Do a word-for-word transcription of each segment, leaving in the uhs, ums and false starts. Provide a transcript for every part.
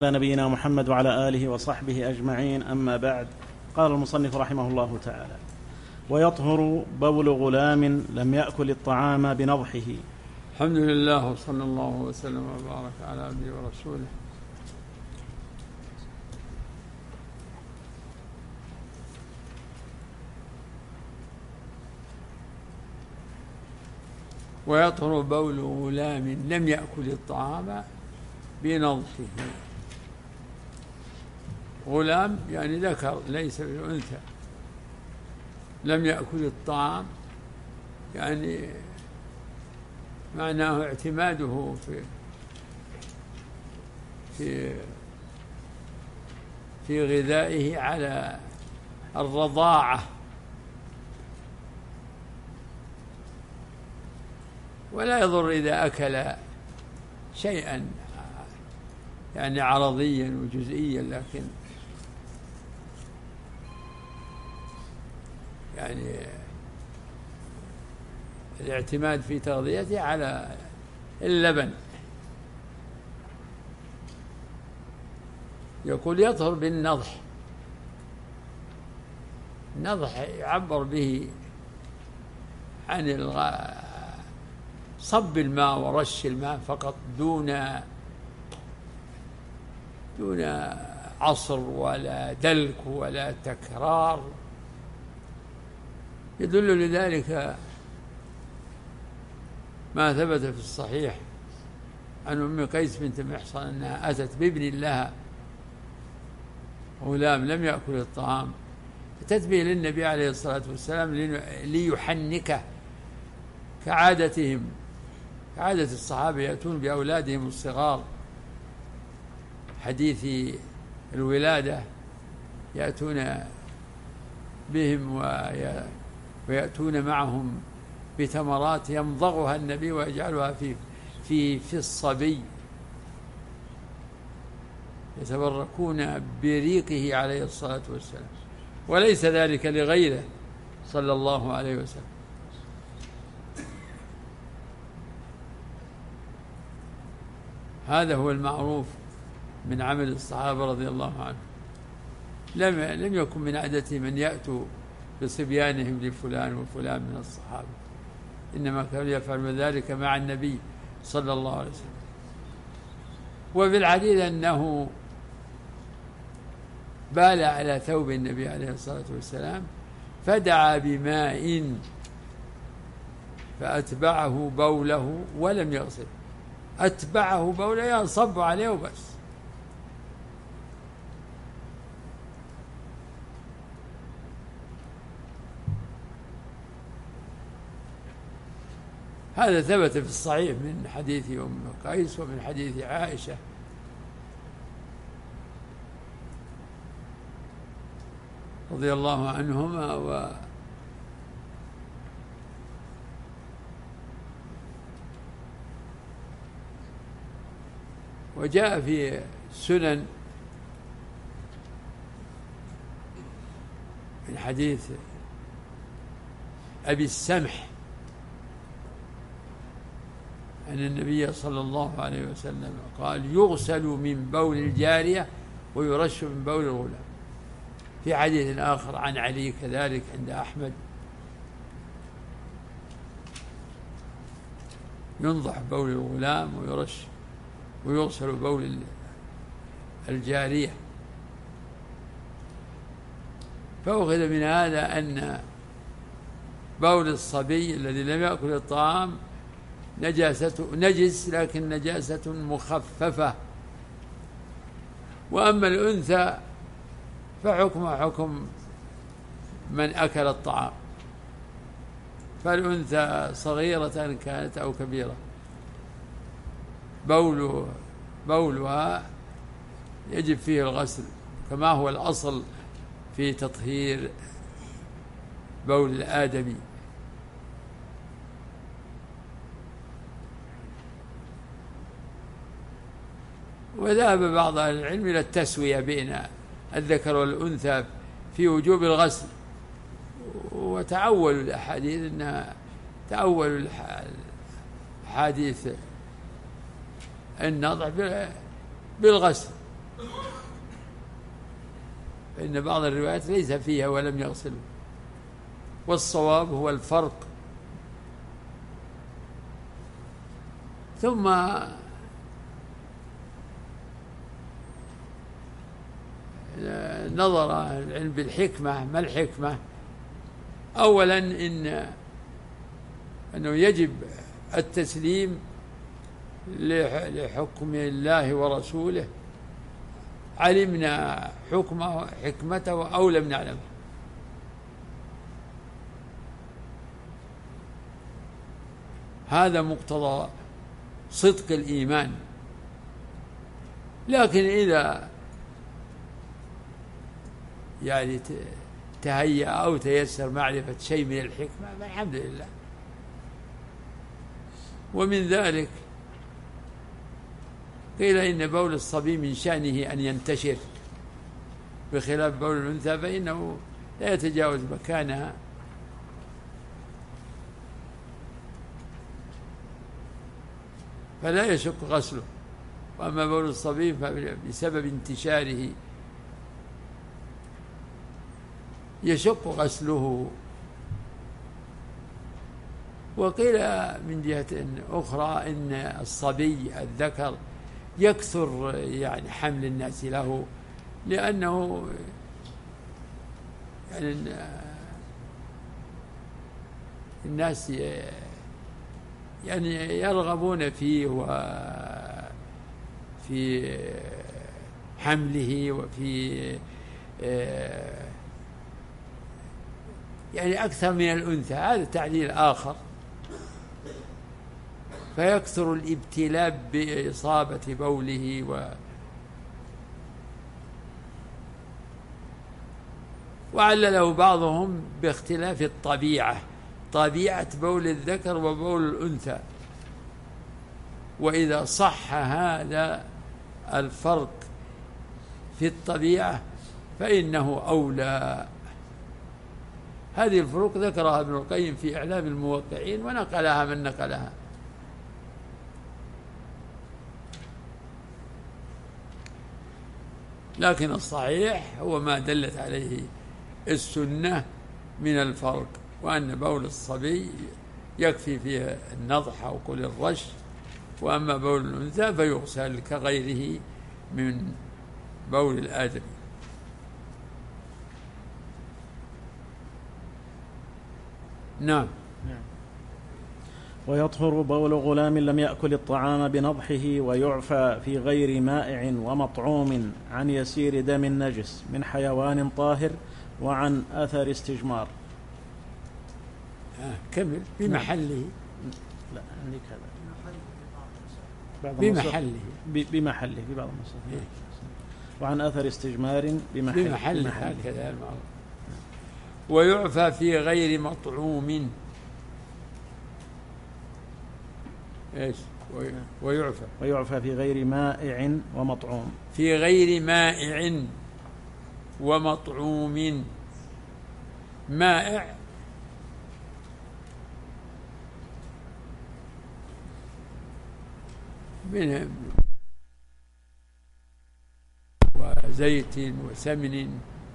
على نبينا محمد وعلى آله وصحبه أجمعين، أما بعد. قال المصنف رحمه الله تعالى: ويطهر بول غلام لم يأكل الطعام بنضحه. الحمد لله وصلى الله وسلم وبارك على عبده ورسوله. ويطهر بول غلام لم يأكل الطعام بنضحه. غلام يعني ذكر ليس بالأنثى، لم يأكل الطعام يعني معناه اعتماده في في في غذائه على الرضاعة، ولا يضر إذا أكل شيئا يعني عرضيا وجزئيا، لكن يعني الاعتماد في تغذيته على اللبن. يقول يطهر بالنضح. النضح يعبر به عن صب الماء ورش الماء فقط، دون دون عصر ولا دلك ولا تكرار. يدل لذلك ما ثبت في الصحيح عن أم قيس بنت محصن أنها أتت بابن لها غلام لم يأكل الطعام، أتت به للنبي عليه الصلاة والسلام ليحنكه، كعادتهم كعادة الصحابة يأتون بأولادهم الصغار حديث الولادة، يأتون بهم ويأتون معهم بتمرات يمضغها النبي ويجعلها في في في الصبي، يتبركون بريقه عليه الصلاة والسلام، وليس ذلك لغيره صلى الله عليه وسلم. هذا هو المعروف من عمل الصحابة رضي الله عنهم. لم لم يكن من عادتهم أن يأتوا بصبيانهم لفلان وفلان من الصحابة، إنما كانوا يفعلون ذلك مع النبي صلى الله عليه وسلم. وبالعديد أنه بال على ثوب النبي عليه الصلاة والسلام فدعا بماء فأتبعه بوله ولم يغسل. أتبعه بوله يعني صب عليه وبس. هذا ثبت في الصحيح من حديث أم قيس ومن حديث عائشة رضي الله عنهما. و وجاء في سنن من حديث أبي السمح أن النبي صلى الله عليه وسلم قال يغسل من بول الجارية ويرش من بول الغلام. في حديث آخر عن علي كذلك عند أحمد ينضح بول الغلام ويرش ويغسل بول الجارية. فأخذ من هذا أن بول الصبي الذي لم يأكل الطعام نجاسة نجس، لكن نجاسة مخففة. وأما الأنثى فحكمها حكم من أكل الطعام، فالأنثى صغيرة كانت أو كبيرة بول بولها يجب فيه الغسل، كما هو الأصل في تطهير بول الآدمي. وذهب بعض أهل العلم إلى التسوية بين الذكر والأنثى في وجوب الغسل، وتعولوا الأحاديث أنها تأولوا الحديث النضح بالغسل، فإن بعض الروايات ليس فيها ولم يغسله، والصواب هو الفرق. ثم نظر العلم بالحكمة. ما الحكمة؟ أولا إن أنه يجب التسليم لحكم الله ورسوله، علمنا حكمه حكمته أو لم نعلمه. هذا مقتضى صدق الإيمان. لكن إذا يعني تهيأ أو تيسر معرفة شيء من الحكمة فالحمد لله. ومن ذلك قيل إن بول الصبي من شأنه أن ينتشر، بخلاف بول الأنثى فإنه لا يتجاوز مكانها. فلا يشق غسله. وأما بول الصبي فبسبب انتشاره يشق غسله. وقيل من جهة أخرى إن الصبي الذكر يكثر يعني حمل الناس له، لأنه يعني الناس يعني يرغبون فيه وفي حمله وفي يعني أكثر من الأنثى. هذا تعليل آخر. فيكثر الابتلاء بإصابة بوله و وعلله بعضهم باختلاف الطبيعة، طبيعة بول الذكر وبول الأنثى. وإذا صح هذا الفرق في الطبيعة فإنه أولى. هذه الفروق ذكرها ابن القيم في إعلام الموقعين ونقلها من نقلها. لكن الصحيح هو ما دلت عليه السنة من الفرق، وأن بول الصبي يكفي فيه النضح أو قل الرش، وأما بول الأنثى فيغسل كغيره من بول الآدمي. نعم. ويطهر بول غلام لم يأكل الطعام بنضحه، ويعفى في غير مائع ومطعوم عن يسير دم نجس من حيوان طاهر وعن أثر استجمار. آه كمل. بمحله. لا عندي كذا بمحله بمحله في بعض النسخ. وعن أثر استجمار بمحله, بمحله. هكذا المعروف. ويعفى في غير مطعوم. ايش؟ ويعفى ويعفى في غير مائع ومطعوم. في غير مائع ومطعوم. مائع من وزيت وسمن.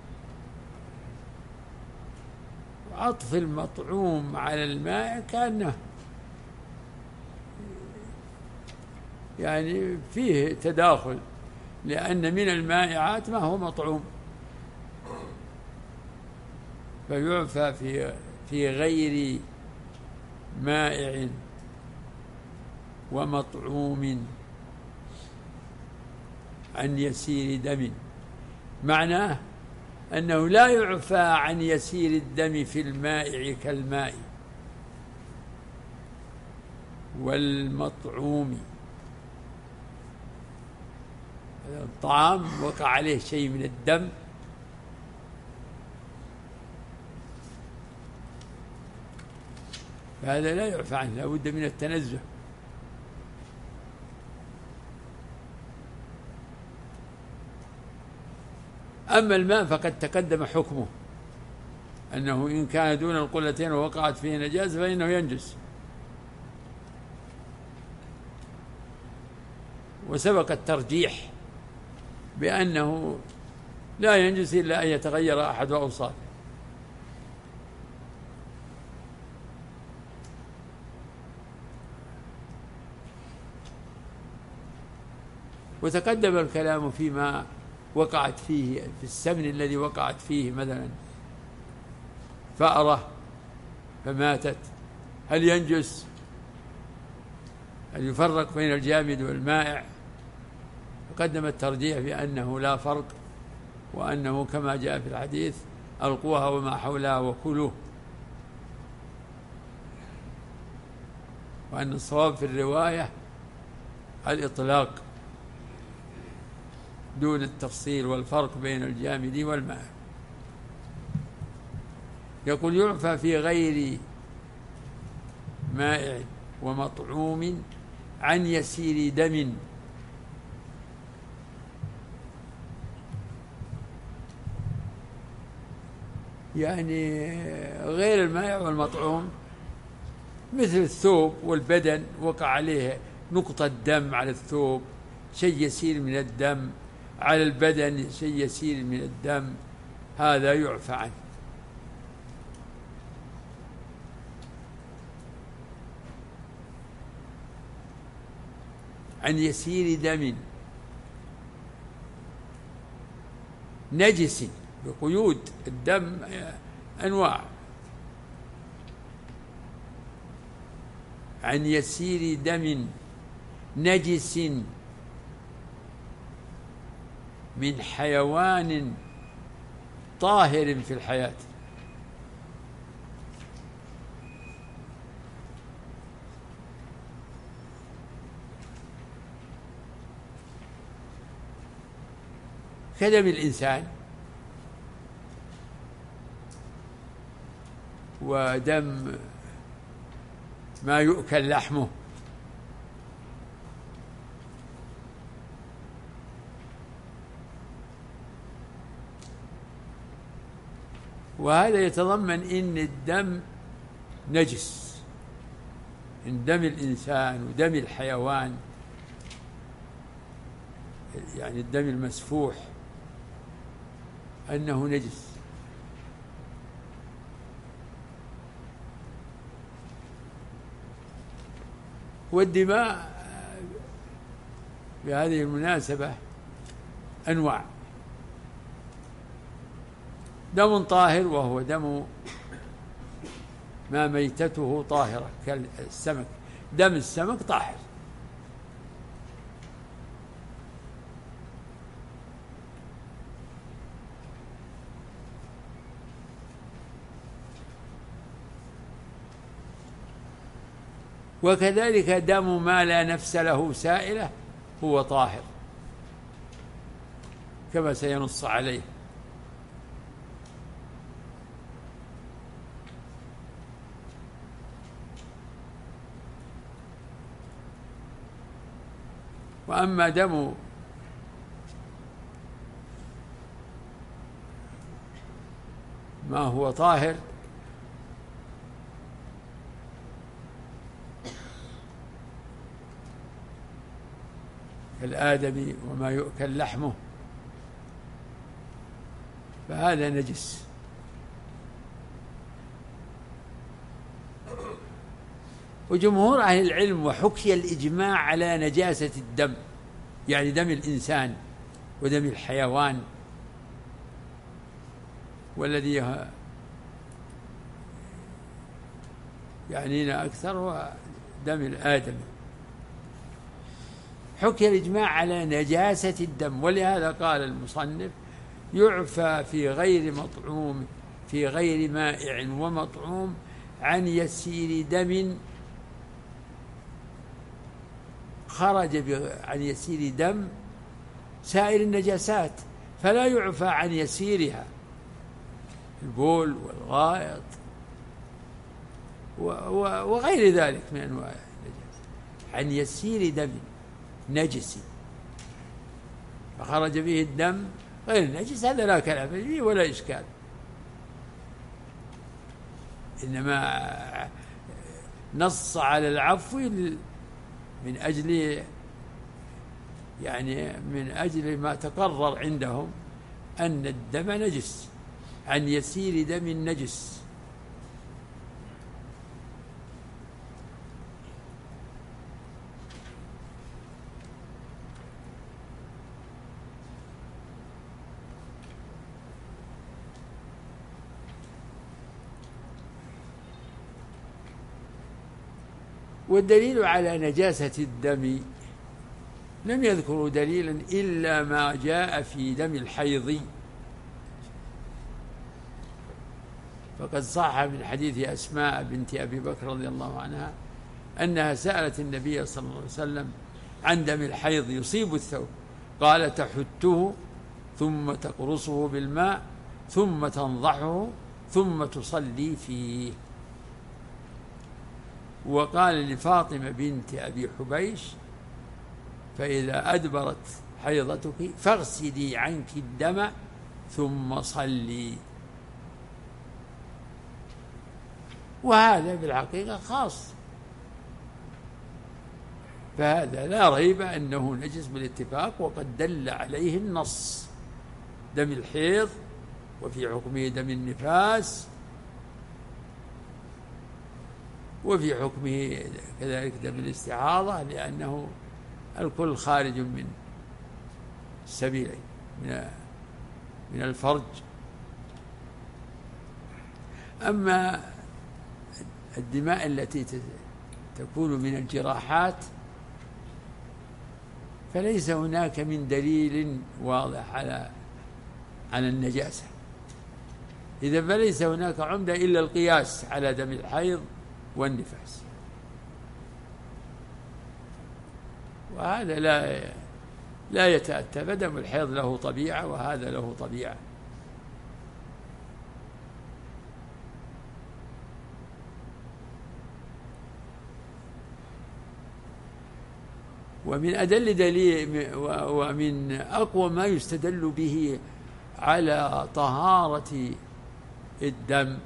عطف المطعوم على الماء كأنه يعني فيه تداخل، لأن من المائعات ما هو مطعوم. فيعفى في في غير مائع ومطعوم عن يسير دم. معناه أنه لا يعفى عن يسير الدم في المائع كالماء والمطعوم. الطعام وقع عليه شيء من الدم فهذا لا يعفى عنه، لا بد من التنزه. أما الماء فقد تقدم حكمه أنه إن كان دون القلتين ووقعت فيه نجاسة فإنه ينجس. وسبق الترجيح بأنه لا ينجس إلا أن يتغير أحد أوصافه. وتقدم الكلام فيما وقعت فيه في السمن الذي وقعت فيه مثلا فأرة فماتت، هل ينجس؟ هل يفرق بين الجامد والمائع؟ تقدم الترجيح بأنه لا فرق، وأنه كما جاء في الحديث ألقوها وما حولها وكلوه، وأن الصواب في الرواية الإطلاق دون التفصيل والفرق بين الجامد والمائع. يقول يعفى في غير مائع ومطعوم عن يسير دم. يعني غير المائع والمطعوم مثل الثوب والبدن وقع عليه نقطة دم على الثوب، شيء يسير من الدم، على البدن شيء يسير من الدم، هذا يعفى عنه. عن يسير دم نجس بقيود، الدم أنواع، عن يسير دم نجس من حيوان طاهر في الحياة. كدم الإنسان ودم ما يؤكل لحمه، وهذا يتضمن إن الدم نجس، إن دم الإنسان ودم الحيوان يعني الدم المسفوح أنه نجس. والدماء بهذه المناسبة أنواع: دم طاهر وهو دم ما ميتته طاهرة كالسمك، دم السمك طاهر، وكذلك دم ما لا نفس له سائلة هو طاهر كما سينص عليه. وأما دم ما هو طاهر كالآدمي وما يؤكل لحمه فهذا نجس. وجمهور أهل العلم وحكي الإجماع على نجاسة الدم، يعني دم الإنسان ودم الحيوان، والذي يعنينا أكثر هو دم الآدمي. حكي الإجماع على نجاسة الدم، ولهذا قال المصنف يعفى في غير مطعوم في غير مائع ومطعوم عن يسير دم خرج عن يسير دم سائر النجاسات، فلا يعفى عن يسيرها، البول والغائط وغير ذلك من أنواع النجاسة، عن يسير دم نجس فخرج به الدم غير النجس، هذا لا كلام فيه ولا إشكال. إنما نص على العفو من أجل يعني من أجل ما تقرر عندهم أن الدم نجس، عن يسير دم النجس. والدليل على نجاسة الدم لم يذكروا دليلا إلا ما جاء في دم الحيض، فقد صح من حديث أسماء بنت أبي بكر رضي الله عنها أنها سألت النبي صلى الله عليه وسلم عن دم الحيض يصيب الثوب، قال تحته ثم تقرصه بالماء ثم تنضحه ثم تصلي فيه. وقال لفاطمة بنت أبي حبيش فإذا أدبرت حيضتك فاغسلي عنك الدم ثم صلي. وهذا بالحقيقة خاص، فهذا لا ريب أنه نجس بالاتفاق، وقد دل عليه النص، دم الحيض وفي حكمه دم النفاس وفي حكمه كذلك دم الاستحاضة، لأنه الكل خارج من السبيلين، من من الفرج. أما الدماء التي تكون من الجراحات فليس هناك من دليل واضح على على النجاسة، إذا فليس هناك عمدة إلا القياس على دم الحيض والنفاس، وهذا لا لا يتأتى، فدم الحيض له طبيعة وهذا له طبيعة. ومن أدل دليل ومن أقوى ما يستدل به على طهارة الدم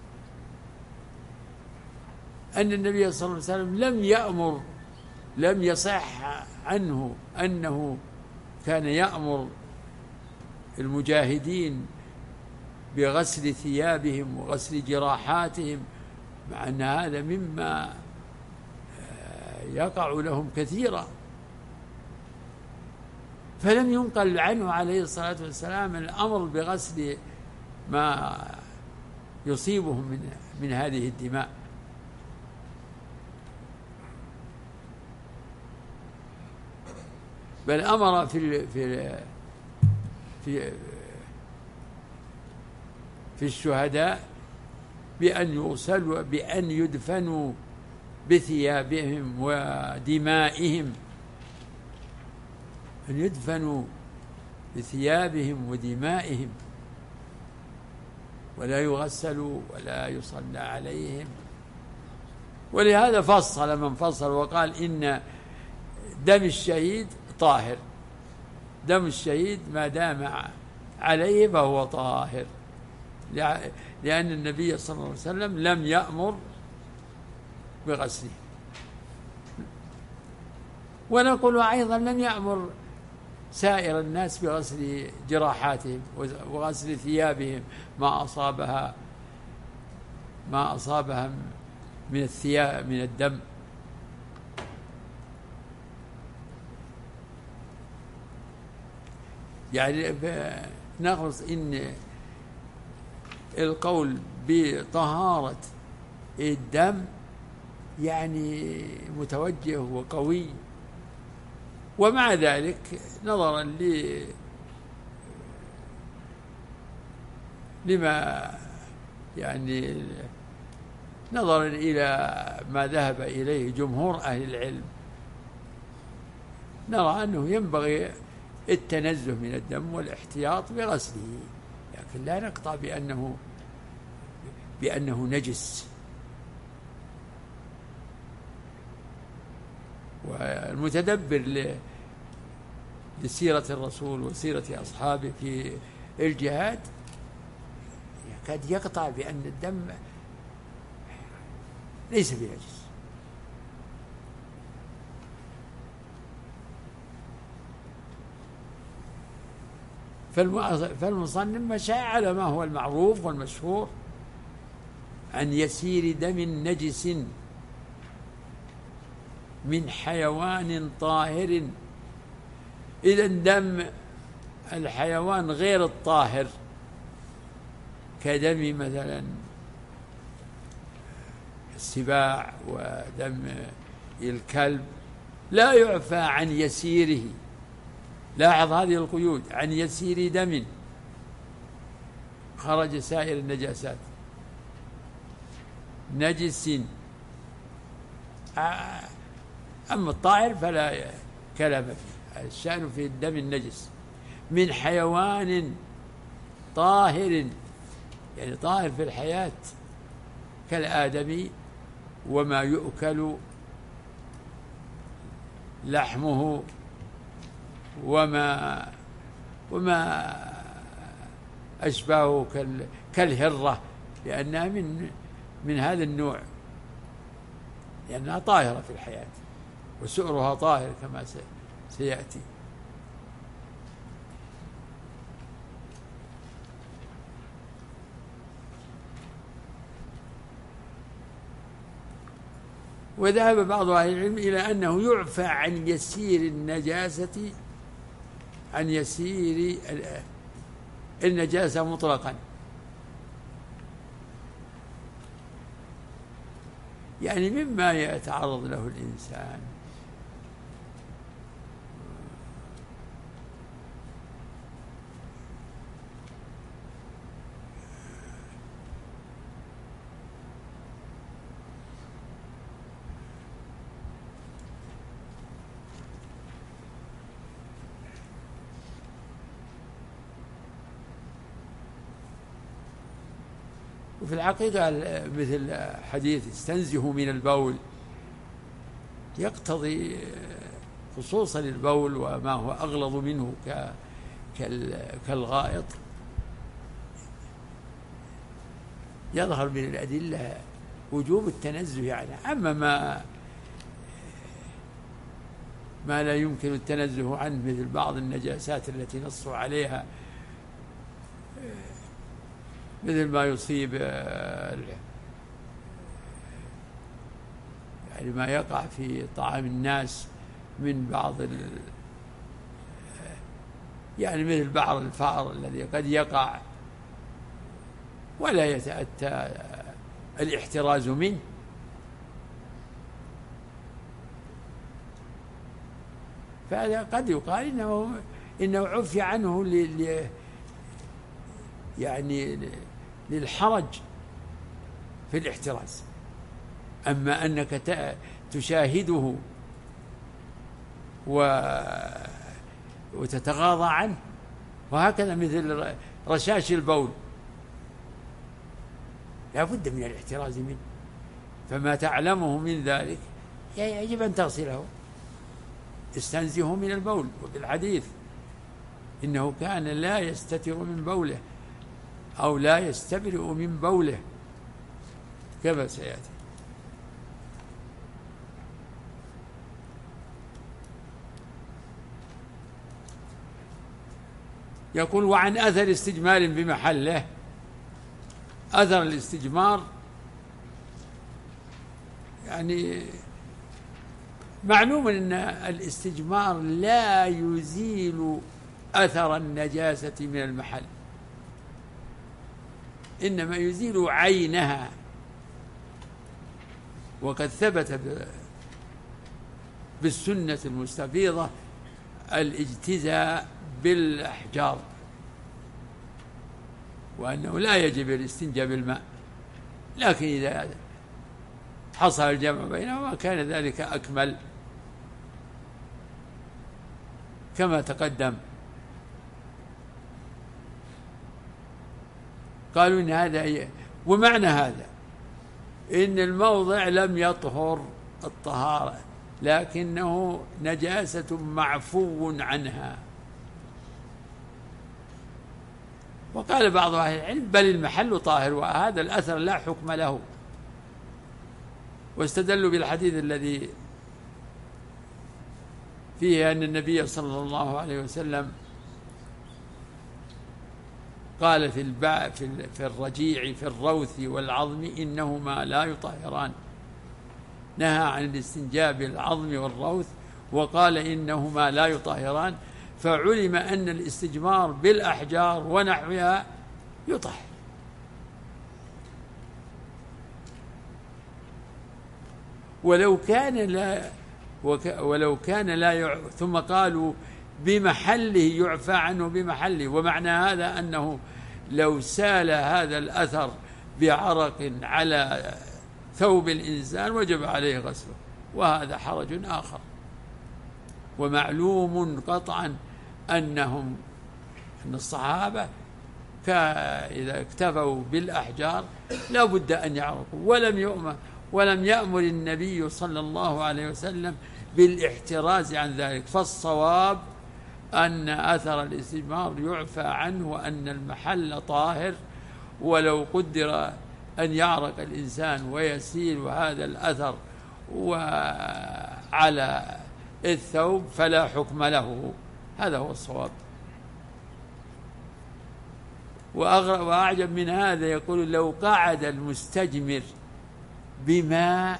أن النبي صلى الله عليه وسلم لم يأمر لم يصح عنه أنه كان يأمر المجاهدين بغسل ثيابهم وغسل جراحاتهم، مع أن هذا مما يقع لهم كثيرا، فلم ينقل عنه عليه الصلاة والسلام الأمر بغسل ما يصيبهم من من هذه الدماء. بل أمر في في في في الشهداء بأن يغسلوا بأن يدفنوا بثيابهم ودمائهم، أن يدفنوا بثيابهم ودمائهم ولا يغسلوا ولا يصلى عليهم. ولهذا فصل من فصل وقال إن دم الشهيد طاهر، دم الشهيد ما دام عليه فهو طاهر، لأن النبي صلى الله عليه وسلم لم يأمر بغسله. ونقول أيضا لم يأمر سائر الناس بغسل جراحاتهم وغسل ثيابهم ما أصابها ما أصابها من الثياب من الدم. يعني نخلص إن القول بطهارة الدم يعني متوجه وقوي، ومع ذلك نظرا ل لما يعني نظرا إلى ما ذهب إليه جمهور أهل العلم نرى أنه ينبغي التنزه من الدم والاحتياط بغسله، لكن لا نقطع بأنه بأنه نجس. والمتدبر لسيرة الرسول وسيرة أصحابه في الجهاد يكاد يقطع بأن الدم ليس بنجس. فالمصنف مشى على ما هو المعروف والمشهور عن يسير دم نجس من حيوان طاهر. إذا دم الحيوان غير الطاهر كدم مثلا السباع ودم الكلب لا يعفى عن يسيره. لاحظ هذه القيود: عن يسير دم خرج سائر النجاسات، نجس. أما الطاهر فلا كلام فيه، الشأن في الدم النجس من حيوان طاهر، يعني طاهر في الحياة كالآدمي وما يؤكل لحمه وما وما أشبهه كالهرة، لأنها من من هذا النوع، لأنها طاهرة في الحياة وسؤرها طاهر كما سيأتي. وذهب بعض أهل العلم إلى أنه يعفى عن يسير النجاسة، عن يسير النجاسة مطلقا، يعني مما يتعرض له الإنسان وفي الحقيقة مثل حديث استنزهوا من البول يقتضي خصوصا البول وما هو أغلظ منه كالغائط، يظهر من الأدلة وجوب التنزه عنه. أما ما ما لا يمكن التنزه عنه مثل بعض النجاسات التي نصوا عليها، مثل ما يصيب يعني ما يقع في طعام الناس من بعض ال يعني مثل بعض الفأر الذي قد يقع ولا يتأتى الاحتراز منه، فهذا قد يقال إنه إنه عفي عنه ل يعني للحرج في الاحتراز. أما أنك تشاهده وتتغاضى عنه، وهكذا مثل رشاش البول لا بد من الاحتراز منه، فما تعلمه من ذلك يجب أن تغسله. استنزهوا من البول، وبالحديث إنه كان لا يستتر من بوله أو لا يستبرئ من بوله كما سيأتي. يقول: وعن أثر استجمار بمحله. أثر الاستجمار يعني معلوم أن الاستجمار لا يزيل أثر النجاسة من المحل، إنما يزيل عينها. وقد ثبت بالسنة المستفيضة الاجتزاء بالأحجار، وأنه لا يجب الاستنجاء بالماء، لكن إذا حصل الجمع بينهما كان ذلك أكمل كما تقدم. قالوا إن هذا، ومعنى هذا إن الموضع لم يطهر الطهارة لكنه نجاسة معفو عنها. وقال بعض أهل العلم: بل المحل طاهر، وهذا الأثر لا حكم له. واستدلوا بالحديث الذي فيه أن النبي صلى الله عليه وسلم قال في البع في في الرجيع في الروث والعظم إنهما لا يطهران، نهى عن الاستنجاء بالعظم والروث وقال إنهما لا يطهران، فعلم أن الاستجمار بالأحجار ونحوها يطهر. ولو كان لا ولو كان لا يع... ثم قالوا بمحله يعفى عنه بمحله، ومعنى هذا أنه لو سال هذا الأثر بعرق على ثوب الإنسان وجب عليه غسله، وهذا حرج آخر. ومعلوم قطعا أنهم أن الصحابة إذا اكتفوا بالأحجار لا بد أن يعرقوا، ولم يؤمر ولم يأمر النبي صلى الله عليه وسلم بالاحتراز عن ذلك. فالصواب أن أثر الاستجمار يعفى عنه وأن المحل طاهر، ولو قدر أن يعرق الإنسان ويسيل هذا الأثر وعلى الثوب فلا حكم له. هذا هو الصواب. وأعجب من هذا يقول لو قعد المستجمر بماء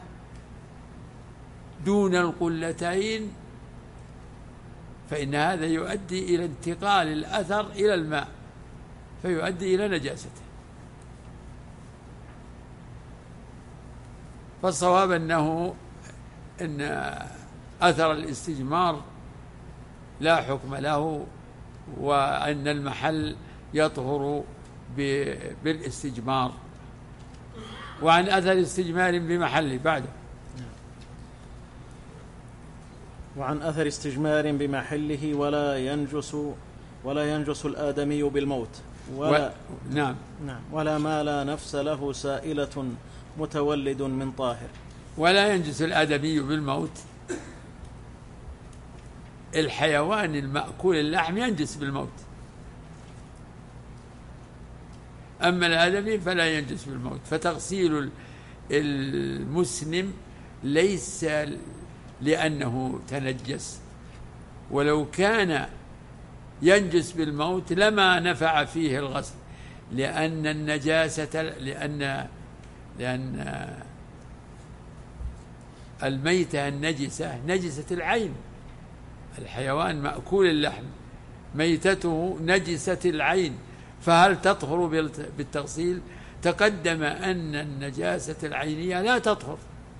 دون القلتين فإن هذا يؤدي إلى انتقال الأثر إلى الماء فيؤدي إلى نجاسته. فالصواب أنه أن أثر الاستجمار لا حكم له، وأن المحل يطهر بالاستجمار. وعن أثر استجمار بمحله بعده. وعن أثر استجمار بمحله ولا ينجس ولا ينجس الآدمي بالموت ولا و... نعم نعم ولا ما لا نفس له سائلة متولد من طاهر. ولا ينجس الآدمي بالموت، الحيوان المأكول اللحم ينجس بالموت، أما الآدمي فلا ينجس بالموت. فتغسيل المسلم ليس لأنه تنجس، ولو كان ينجس بالموت لما نفع فيه الغسل، لأن النجاسة لأن لأن الميتة النجسة نجسة العين. الحيوان مأكول اللحم ميتته نجسة العين، فهل تطهر بالتغسيل؟ تقدم أن النجاسة العينية لا تطهر،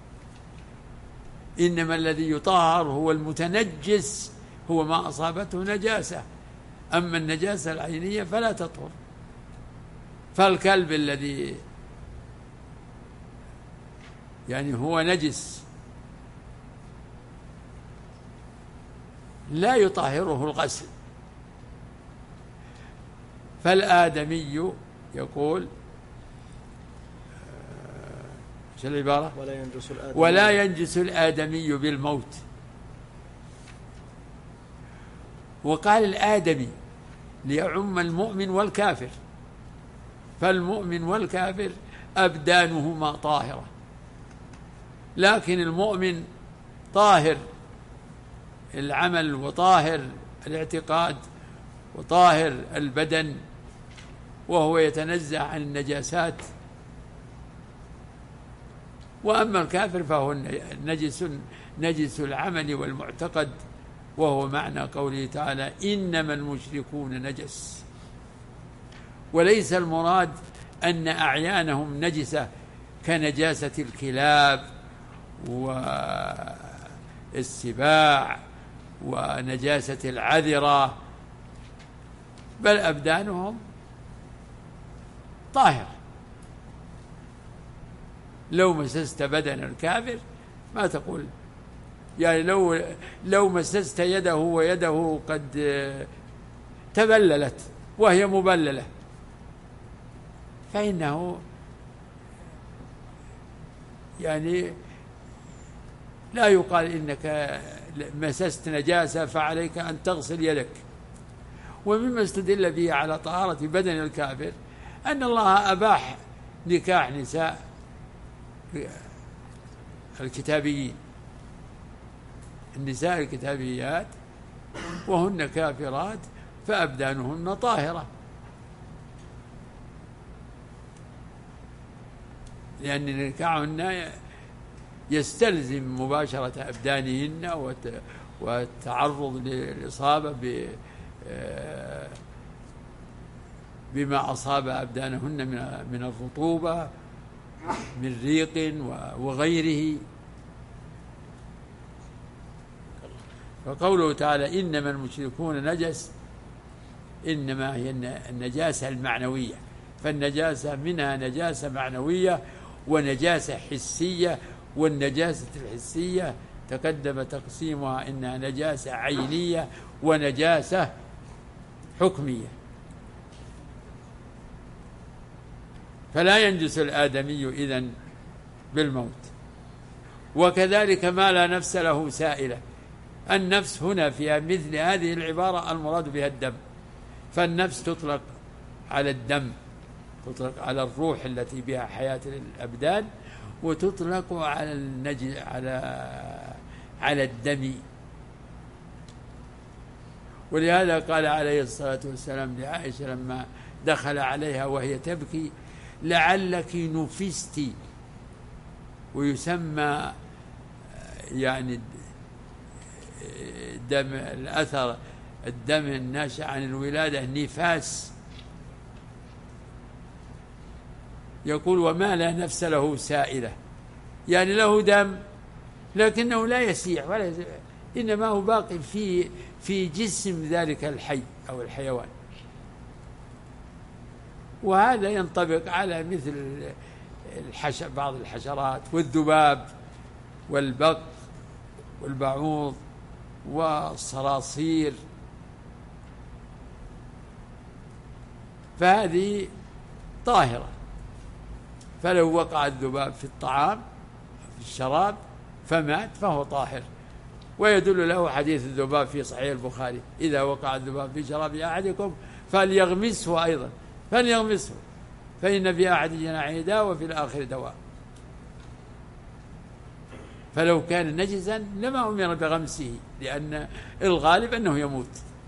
إنما الذي يطهر هو المتنجس، هو ما أصابته نجاسة، أما النجاسة العينية فلا تطهر. فالكلب الذي يعني هو نجس لا يطهره الغسل. فالآدمي يقول شو العبارة؟ ولا ينجس الآدمي, ولا ينجس الآدمي بالموت. وقال الآدمي ليعم المؤمن والكافر، فالمؤمن والكافر أبدانهما طاهرة، لكن المؤمن طاهر العمل وطاهر الاعتقاد وطاهر البدن، وهو يتنزه عن النجاسات. وأما الكافر فهو نجس نجس العمل والمعتقد، وهو معنى قوله تعالى إنما المشركون نجس. وليس المراد أن أعيانهم نجسة كنجاسة الكلاب والسباع ونجاسة العذرة، بل أبدانهم طاهرة. لو مسست بدن الكافر ما تقول، يعني لو لو مسست يده ويده قد تبللت وهي مبللة فإنه يعني لا يقال إنك مسست نجاسة فعليك أن تغسل يدك. ومما استدل به على طهارة بدن الكافر أن الله أباح نكاح نساء الكتابيين، النساء الكتابيات وهن كافرات فأبدانهن طاهرة، لأن نكاحهن يستلزم مباشرة أبدانهن والتعرض للإصابة بما أصاب أبدانهن من الرطوبة من ريق وغيره. فقوله تعالى إنما المشركون نجس، إنما هي النجاسة المعنوية، فالنجاسة منها نجاسة معنوية ونجاسة حسية، والنجاسة الحسية تقدم تقسيمها إنها نجاسة عينية ونجاسة حكمية. فلا ينجس الآدمي إذن بالموت. وكذلك ما لا نفس له سائلة، النفس هنا فيها مثل هذه العبارة المراد بها الدم، فالنفس تطلق على الدم، تطلق على الروح التي بها حياة الأبدان، وتطلق على النج على على الدم. ولهذا قال عليه الصلاة والسلام لعائشة لما دخل عليها وهي تبكي: لعلك نفست. ويسمى يعني دم الأثر الدم الناشئ عن الولادة نفاس. يقول: وما لا نفس له سائلة، يعني له دم لكنه لا يسيح ولا يسيح، إنما هو باقي في في جسم ذلك الحي أو الحيوان. وهذا ينطبق على مثل الحش... بعض الحشرات والذباب والبق والبعوض والصراصير، فهذه طاهرة. فلو وقع الذباب في الطعام في الشراب فمات فهو طاهر. ويدل له حديث الذباب في صحيح البخاري: إذا وقع الذباب في شراب أحدكم فليغمسه أيضا، فليغمسه فإن في أحد جناحيه داء وفي الآخر دواء. فلو كان نجسا لما أمر بغمسه، لأن الغالب أنه يموت.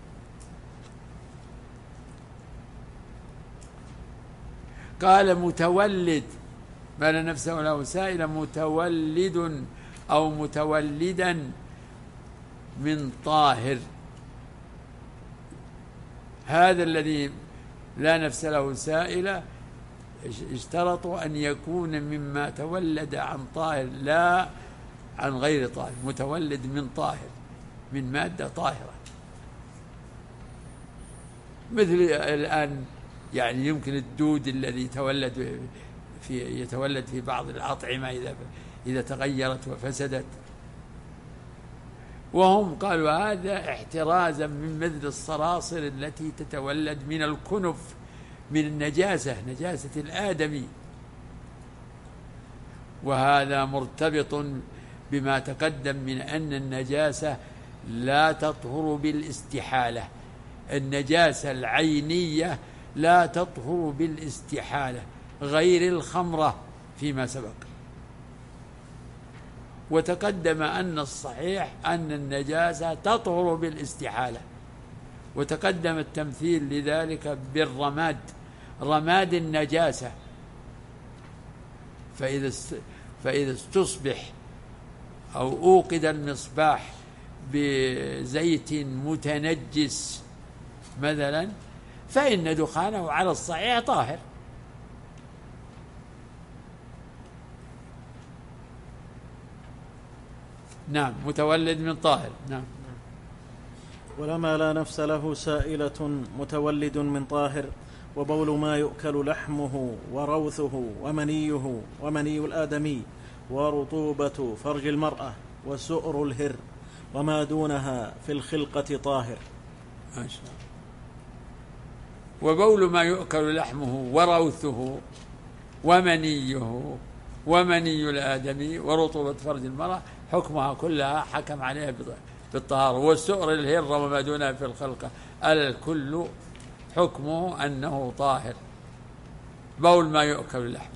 قال: متولد، ما لا نفس له سائل، متولد أو متولدا من طاهر. هذا الذي لا نفس له سائلة اشترطوا أن يكون مما تولد عن طاهر لا عن غير طاهر، متولد من طاهر، من مادة طاهرة. مثل الآن يعني يمكن الدود الذي يتولد في يتولد في بعض الأطعمة إذا إذا تغيرت وفسدت، وهم قالوا هذا احترازا من مثل الصراصر التي تتولد من الكنف، من النجاسة، نجاسة الآدمي. وهذا مرتبط بما تقدم من أن النجاسة لا تطهر بالاستحالة، النجاسة العينية لا تطهر بالاستحالة غير الخمرة فيما سبق. وتقدم أن الصحيح أن النجاسة تطهر بالاستحالة، وتقدم التمثيل لذلك بالرماد، رماد النجاسة. فإذا فإذا استصبح أو أوقد المصباح بزيت متنجس مثلا فإن دخانه على الصحيح طاهر. نعم، متولد من طاهر. نعم. ولما لا نفس له سائلة متولد من طاهر، وبول ما يؤكل لحمه وروثه ومنيه ومني الآدمي ورطوبة فرج المرأة وسؤر الهر وما دونها في الخلقة طاهر. ما شاء الله. وبول ما يؤكل لحمه وروثه ومنيه ومني الآدمي ورطوبة فرج المرأة حكمها كلها حكم عليها بالطهارة. والسؤر الهر وما دونها في الخلقة الكل حكمه أنه طاهر. بول ما يؤكل لحمه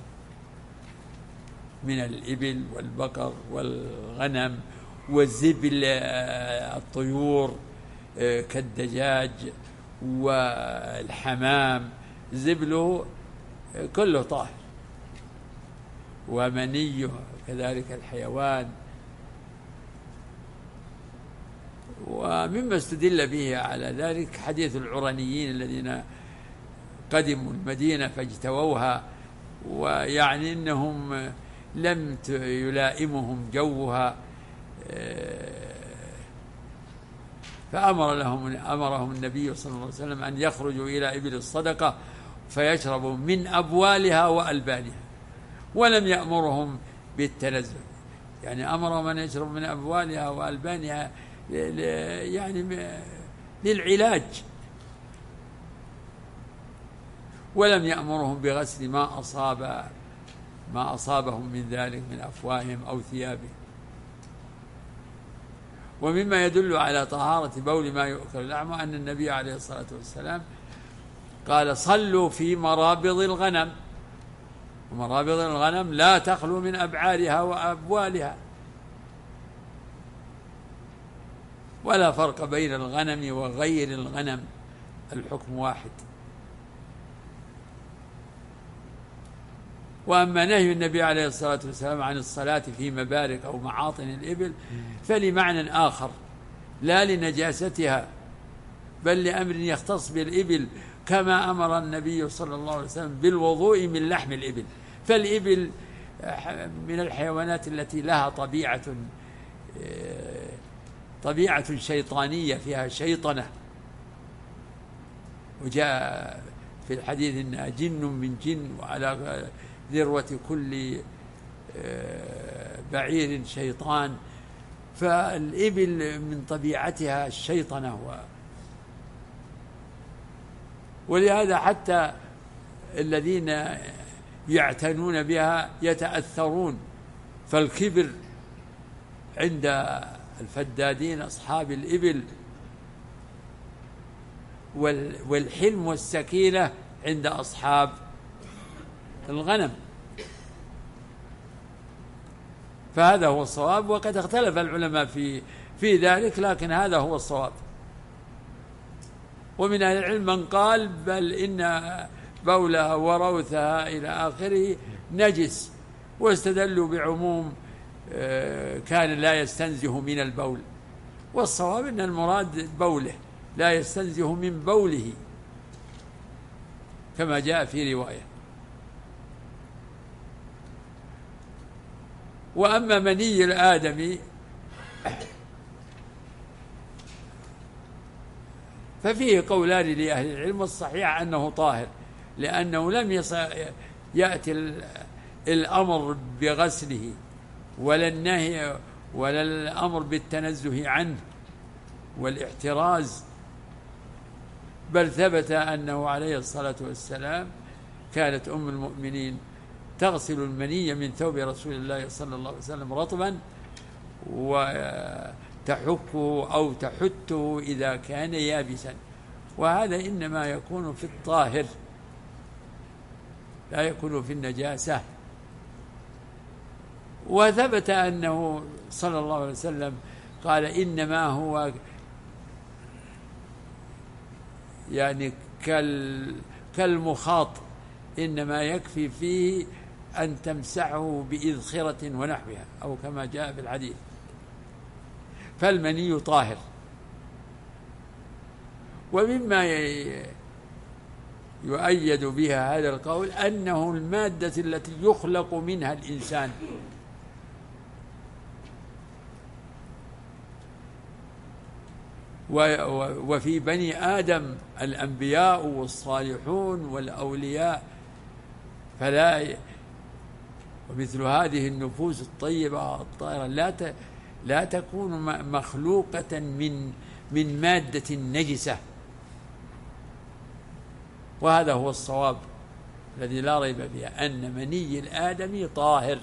من الإبل والبقر والغنم وزبل الطيور كالدجاج والحمام، زبله كله طاهر. ومني كذلك الحيوان. ومما استدل به على ذلك حديث العرنيين الذين قدموا المدينة فاجتووها، ويعني أنهم لم يلائمهم جوها، فأمر لهم أمرهم النبي صلى الله عليه وسلم أن يخرجوا إلى إبل الصدقة فيشربوا من أبوالها وألبانها، ولم يأمرهم بالتنزه، يعني أمرهم أن يشربوا من أبوالها وألبانها يعني للعلاج، ولم يأمرهم بغسل ما أصاب ما أصابهم من ذلك من أفواههم أو ثيابهم. ومما يدل على طهارة بول ما يؤكل اللحم أن النبي عليه الصلاة والسلام قال صلوا في مرابض الغنم، ومرابض الغنم لا تخلو من أبعارها وأبوالها، ولا فرق بين الغنم وغير الغنم، الحكم واحد. وأما نهي النبي عليه الصلاة والسلام عن الصلاة في مبارك أو معاطن الإبل فلمعنى آخر لا لنجاستها، بل لأمر يختص بالإبل، كما أمر النبي صلى الله عليه وسلم بالوضوء من لحم الإبل. فالإبل من الحيوانات التي لها طبيعة طبيعة شيطانية، فيها شيطنة، وجاء في الحديث إنها جن من جن، وعلى ذروة كل بعير شيطان، فالإبل من طبيعتها الشيطنة. ولهذا حتى الذين يعتنون بها يتأثرون، فالكبر عند الفدادين أصحاب الإبل، والحلم والسكينة عند أصحاب الغنم. فهذا هو الصواب، وقد اختلف العلماء في في ذلك، لكن هذا هو الصواب. ومن أهل العلم من قال بل إن بولها وروثها إلى آخره نجس، واستدلوا بعموم كان لا يستنزه من البول، والصواب أن المراد بوله، لا يستنزه من بوله كما جاء في رواية. وأما مني الآدمي ففيه قولان لأهل العلم، والصحيح أنه طاهر، لأنه لم يأتي الأمر بغسله ولا النهي ولا الأمر بالتنزه عنه والاحتراز، بل ثبت أنه عليه الصلاة والسلام كانت أم المؤمنين تغسل المني من ثوب رسول الله صلى الله عليه وسلم رطبا وتحكه أو تحته إذا كان يابسا، وهذا إنما يكون في الطاهر لا يكون في النجاسة. وثبت أنه صلى الله عليه وسلم قال إنما هو يعني كالمخاط، إنما يكفي فيه أن تمسحه بإذخرة ونحوها، أو كما جاء في الحديث. فالمني طاهر. ومما يؤيد بها هذا القول أنه المادة التي يخلق منها الإنسان، وفي بني آدم الأنبياء والصالحون والأولياء، فلا ومثل هذه النفوس الطيبة الطاهرة لا لا تكون مخلوقة من من مادة نجسة. وهذا هو الصواب الذي لا ريب فيه، أن مني الآدمي طاهر،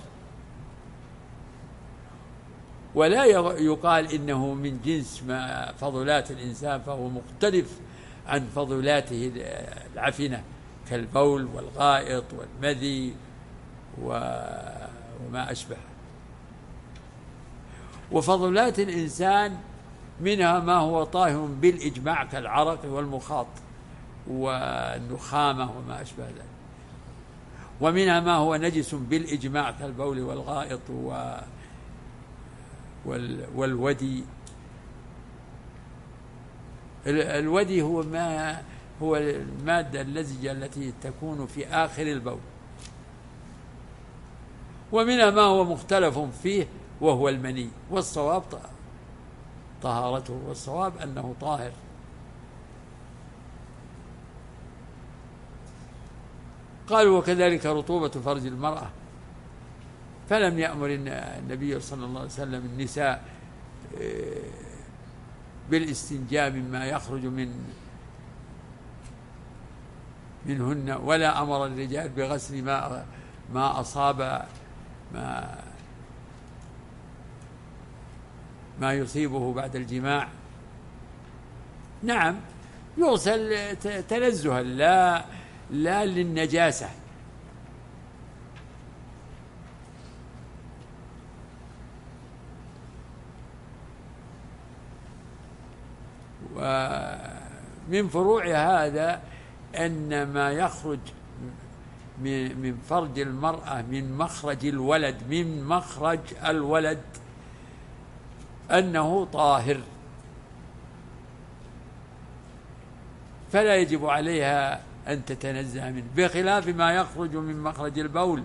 ولا يقال إنه من جنس ما فضلات الإنسان، فهو مختلف عن فضلاته العفنة كالبول والغائط والمذي وما أشبه. وفضلات الإنسان منها ما هو طاهر بالإجماع كالعرق والمخاط والنخامة وما أشبه ذلك. ومنها ما هو نجس بالإجماع كالبول والغائط و والودي. الودي هو ما هو المادة اللزجة التي تكون في آخر البول. ومنها ما هو مختلف فيه وهو المني، والصواب طهارته، والصواب أنه طاهر. قالوا وكذلك رطوبة فرج المرأة، فلم يأمر النبي صلى الله عليه وسلم النساء بالاستنجاء مما يخرج من منهن، ولا أمر الرجال بغسل ما ما أصاب ما ما يصيبه بعد الجماع. نعم يغسل تنزها لا لا للنجاسة. ومن فروع هذا أن ما يخرج من فرج المرأة من مخرج الولد من مخرج الولد أنه طاهر، فلا يجب عليها أن تتنزه منه، بخلاف ما يخرج من مخرج البول.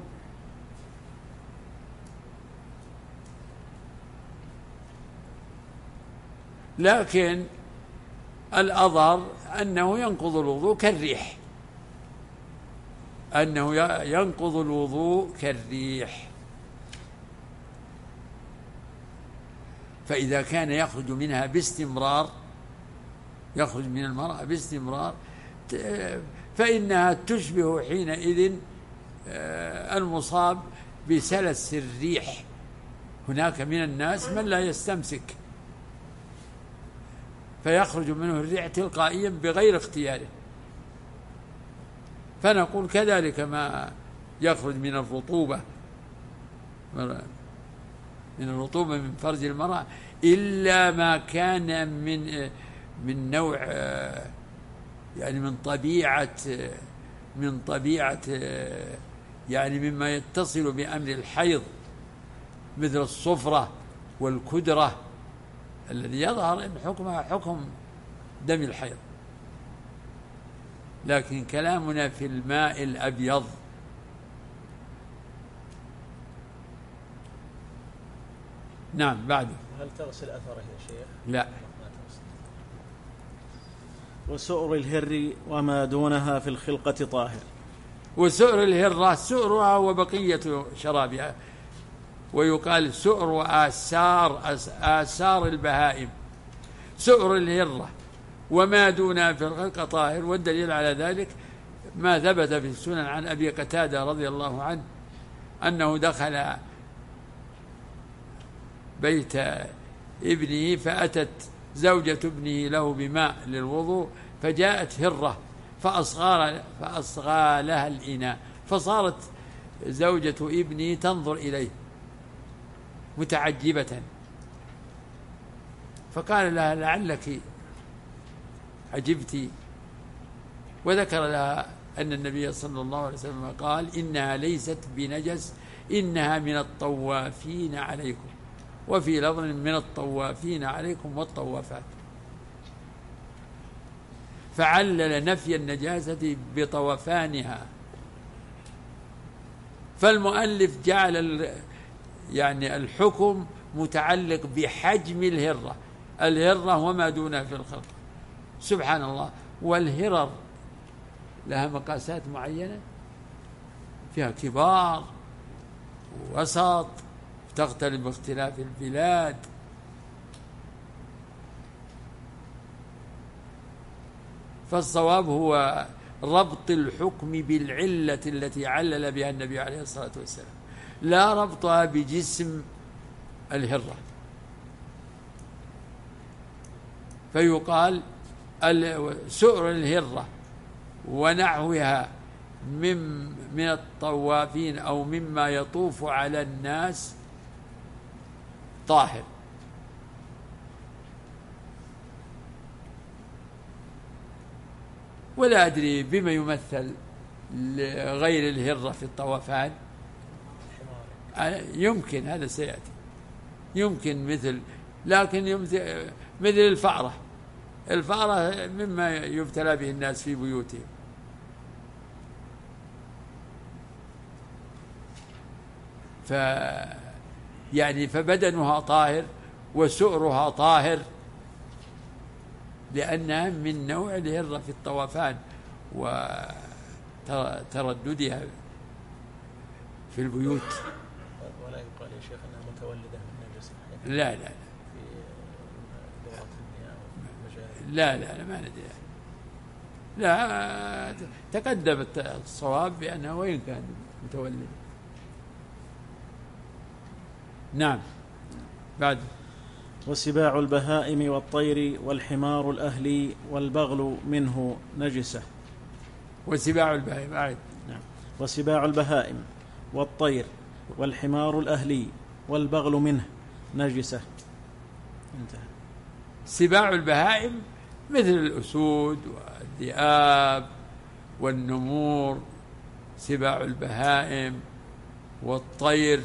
لكن الأظهر أنه ينقض الوضوء كالريح، أنه ينقض الوضوء كالريح. فإذا كان يخرج منها باستمرار، يخرج من المرأة باستمرار، فإنها تشبه حينئذ المصاب بسلس الريح. هناك من الناس من لا يستمسك فيخرج منه الريح تلقائيا بغير اختياره، فنقول كذلك ما يخرج من الرطوبة من الرطوبة من فرج المرأة، إلا ما كان من من نوع يعني من طبيعة من طبيعة يعني مما يتصل بأمر الحيض، مثل الصفرة والكدرة الذي يظهر أن حكمها حكم دم الحيض. لكن كلامنا في الماء الأبيض. نعم بعده. هل تغسل أثره يا شيخ؟ لا. وسؤر الهر وما دونها في الخلقة طاهر. وسؤر الهرة سؤرها وبقية شرابها، ويقال سؤر آثار آثار البهائم. سؤر الهرة وما دونها في الخلقة طاهر، والدليل على ذلك ما ثبت في السنن عن أبي قتادة رضي الله عنه أنه دخل بيت ابنه فأتت زوجة ابنه له بماء للوضوء، فجاءت هرة فأصغى فأصغى لها الإناء، فصارت زوجة ابنه تنظر إليه متعجبة، فقال لها لعلك عجبتي، وذكر لها أن النبي صلى الله عليه وسلم قال إنها ليست بنجس، إنها من الطوافين عليكم، وفي لفظ من الطوافين عليكم والطوافات، فعلل نفي النجاسة بطوفانها. فالمؤلف جعل يعني الحكم متعلق بحجم الهرة، الهرة وما دونها في الخلق. سبحان الله، والهرر لها مقاسات معينة، فيها كبار ووسط، تختلف باختلاف البلاد. فالصواب هو ربط الحكم بالعلة التي علل بها النبي عليه الصلاة والسلام، لا ربطها بجسم الهرة. فيقال سؤر الهرة ونحوها من من الطوافين أو مما يطوف على الناس طاهر. ولا أدري بما يمثل لغير الهرة في الطوافان؟ يمكن، هذا سيأتي، يمكن مثل، لكن يمثل مثل الفأرة. الفأرة مما يبتلى به الناس في بيوتهم. ف يعني فبدنها طاهر وسؤرها طاهر، لأنها من نوع الهرة في الطوافان وترددها في البيوت. ولا يقال يا شيخ أنها متولدة من نجس؟ لا لا لا في دورات المياه والمجاري؟ لا لا لا ما ندري. لا، تقدم الصواب بأنه وإن كان متولد. نعم. بعد: وسباع البهائم والطير والحمار الأهلي والبغل منه نجسة. وسباع البهائم أعد. نعم. وسباع البهائم والطير والحمار الأهلي والبغل منه نجسة. انتهى. سباع البهائم مثل الأسود والذئاب والنمور، سباع البهائم، والطير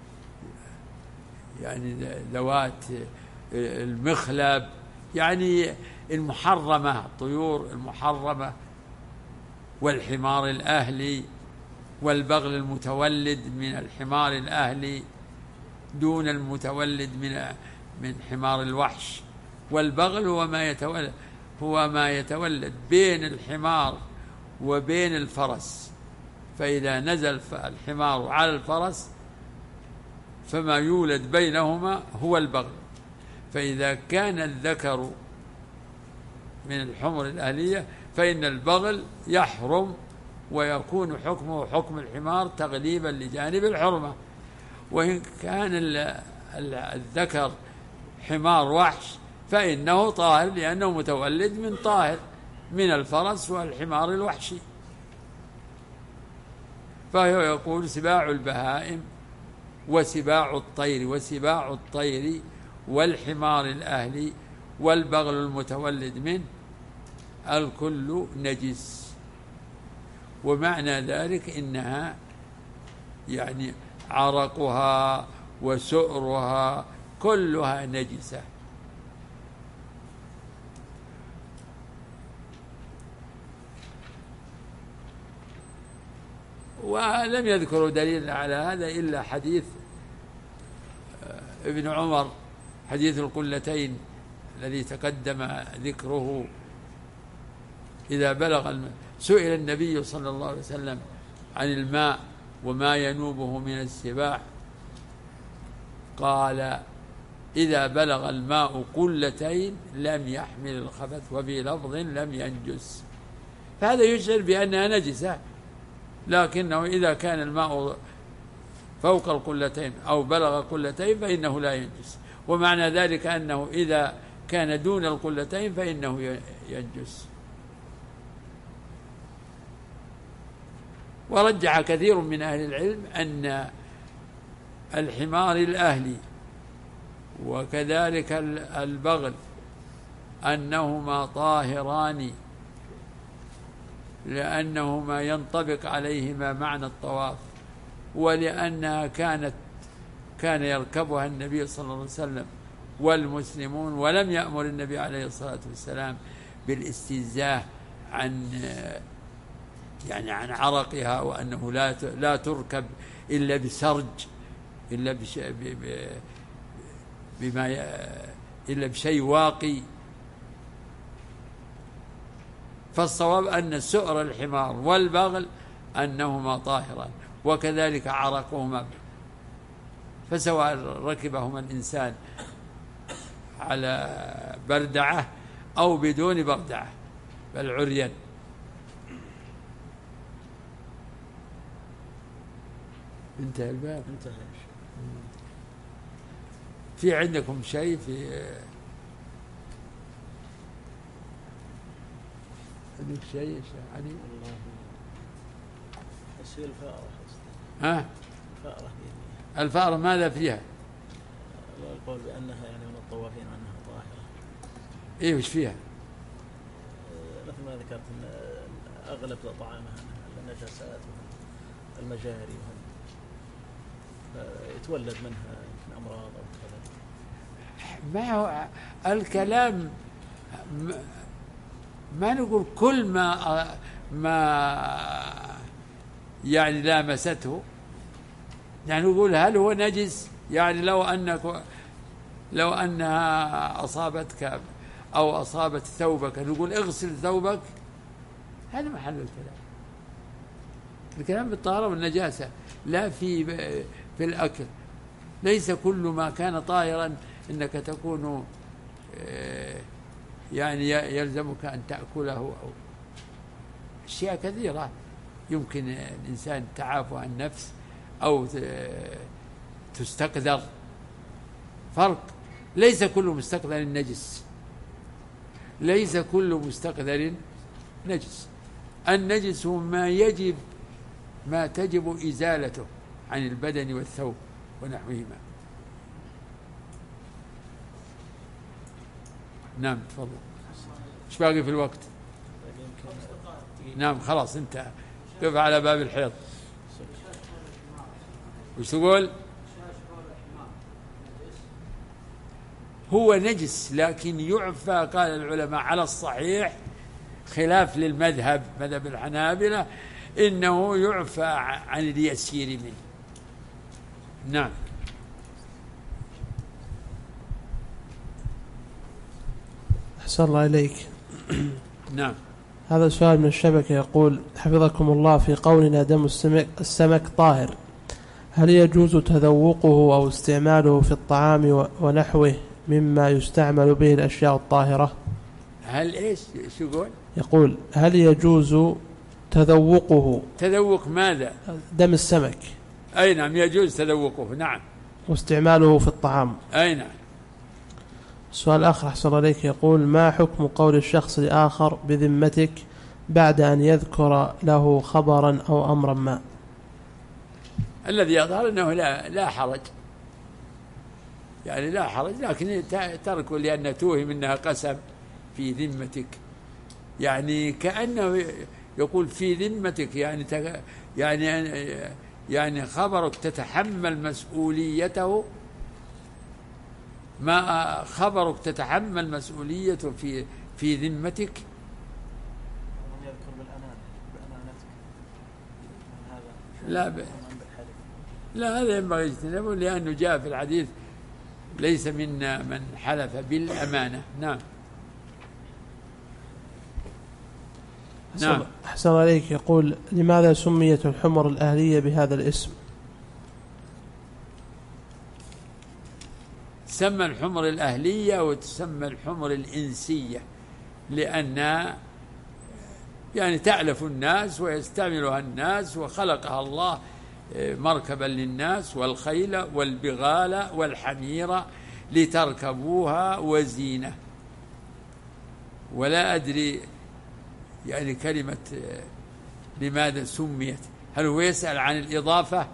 يعني ذوات المخلب، يعني المحرمة، الطيور المحرمة، والحمار الأهلي، والبغل المتولد من الحمار الأهلي دون المتولد من من حمار الوحش. والبغل هو ما يتولد هو ما يتولد بين الحمار وبين الفرس، فإذا نزل الحمار على الفرس فما يولد بينهما هو البغل. فإذا كان الذكر من الحمر الأهلية فإن البغل يحرم، ويكون حكمه حكم الحمار تغليبا لجانب الحرمة. وإن كان الذكر حمار وحش فإنه طاهر، لأنه متولد من طاهر من الفرس والحمار الوحشي. فهو يقول سباع البهائم وسباع الطير وسباع الطير والحمار الأهلي والبغل المتولد منه الكل نجس. ومعنى ذلك إنها يعني عرقها وسؤرها كلها نجسة. ولم يذكروا دليل على هذا إلا حديث ابن عمر، حديث القلتين الذي تقدم ذكره. إذا بلغ الماء، سئل النبي صلى الله عليه وسلم عن الماء وما ينوبه من السباع، قال: إذا بلغ الماء قلتين لم يحمل الخبث، وفي لفظ لم ينجس. فهذا يشعر بأنها نجسة، لكنه إذا كان الماء فوق القلتين أو بلغ قلتين فإنه لا ينجس. ومعنى ذلك أنه إذا كان دون القلتين فإنه ينجس. ورجح كثير من أهل العلم أن الحمار الأهلي وكذلك البغل أنهما طاهران، لأنهما ينطبق عليهما معنى الطواف، ولأنها كانت كان يركبها النبي صلى الله عليه وسلم والمسلمون، ولم يأمر النبي عليه الصلاة والسلام بالاستنزاه عن يعني عن عرقها، وأنه لا لا تركب إلا بسرج، إلا بش بما إلا بشيء واقي. فالصواب أن سؤر الحمار والبغل أنهما طاهران، وكذلك عرقهما. فسواء ركبهما الإنسان على بردعة أو بدون بردعة بل عريان. انتهى الباب. انتهى. في عندكم شيء في عندك شيء علي؟ والله بس هي الفأرة. ها؟ الفأرة الفأرة ماذا فيها؟ القول بأنها يعني من الطوافين أنها طاهرة. إيه وش فيها؟ مثل ما ذكرت أن أغلب طعامها النجاسة النجاسات والمجاري يتولد منها يمكن أمراض أو كذا. ما هو الكلام ما نقول كل ما ما يعني لامسته، يعني نقول هل هو نجس، يعني لو أنك لو أنها أصابتك أو أصابت ثوبك نقول اغسل ثوبك، هذا محل الكلام. الكلام بالطهارة والنجاسة لا في في الأكل. ليس كل ما كان طاهرا إنك تكون يعني يلزمك أن تأكله، أو أشياء كثيرة يمكن الإنسان تعافى عن النفس أو تستقذر. فرق. ليس كل مستقذر نجس، ليس كل مستقذر نجس. النجس هو ما يجب ما تجب إزالته عن البدن والثوب ونحوهما. نعم تفضل. ايش باقي في الوقت؟ نعم خلاص انت قف على باب الحيض. وش تقول؟ هو نجس لكن يعفى، قال العلماء على الصحيح خلاف للمذهب مذهب الحنابلة إنه يعفى عن اليسير منه. نعم. أحسن الله إليك. نعم. هذا سؤال من الشبكة يقول: حفظكم الله، في قولنا دم السمك, السمك طاهر، هل يجوز تذوقه أو استعماله في الطعام ونحوه مما يستعمل به الأشياء الطاهرة؟ هل إيش شو يقول؟ يقول هل يجوز تذوقه. تذوق ماذا؟ دم السمك. أي نعم يجوز تذوقه. نعم. واستعماله في الطعام. أي نعم. السؤال الآخر أحسن عليك يقول: ما حكم قول الشخص لآخر بذمتك بعد أن يذكر له خبرا أو أمرا ما؟ الذي يظهر أنه لا, لا حرج، يعني لا حرج، لكن تركه لأنه توهم أنها قسم في ذمتك، يعني كأنه يقول في ذمتك، يعني يعني يعني خبرك تتحمل مسؤوليته، ما خبرك تتحمل مسؤوليته في في ذمتك. يذكر بالأمانة بأمانتك هذا لا ب... لا هذا ينبغي يجتنبه، لأنه جاء في الحديث ليس منا من حلف بالأمانة. نعم. نعم. أحسن عليك. يقول: لماذا سميت الحمر الأهلية بهذا الاسم؟ تسمى الحمر الأهلية وتسمى الحمر الإنسية لأن يعني تألف الناس ويستعملها الناس، وخلقها الله مركبا للناس، والخيل والبغال والحمير لتركبوها وزينة. ولا أدري يعني كلمة لماذا سميت، هل هو يسأل عن الإضافة؟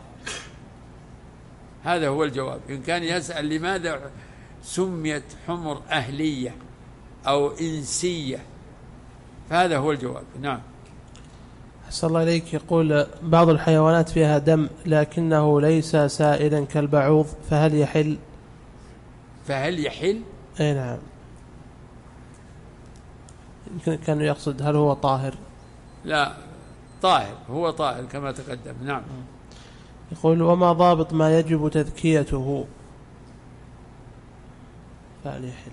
هذا هو الجواب. إن كان يسأل لماذا سميت حمر أهلية أو إنسية فهذا هو الجواب. نعم. أحسن الله إليك. يقول: بعض الحيوانات فيها دم لكنه ليس سائلا كالبعوض، فهل يحل؟ فهل يحل؟ أي نعم. يمكن كان يقصد هل هو طاهر؟ لا طاهر، هو طاهر كما تقدم. نعم. يقول: وما ضابط ما يجب تذكيته فهل يحل؟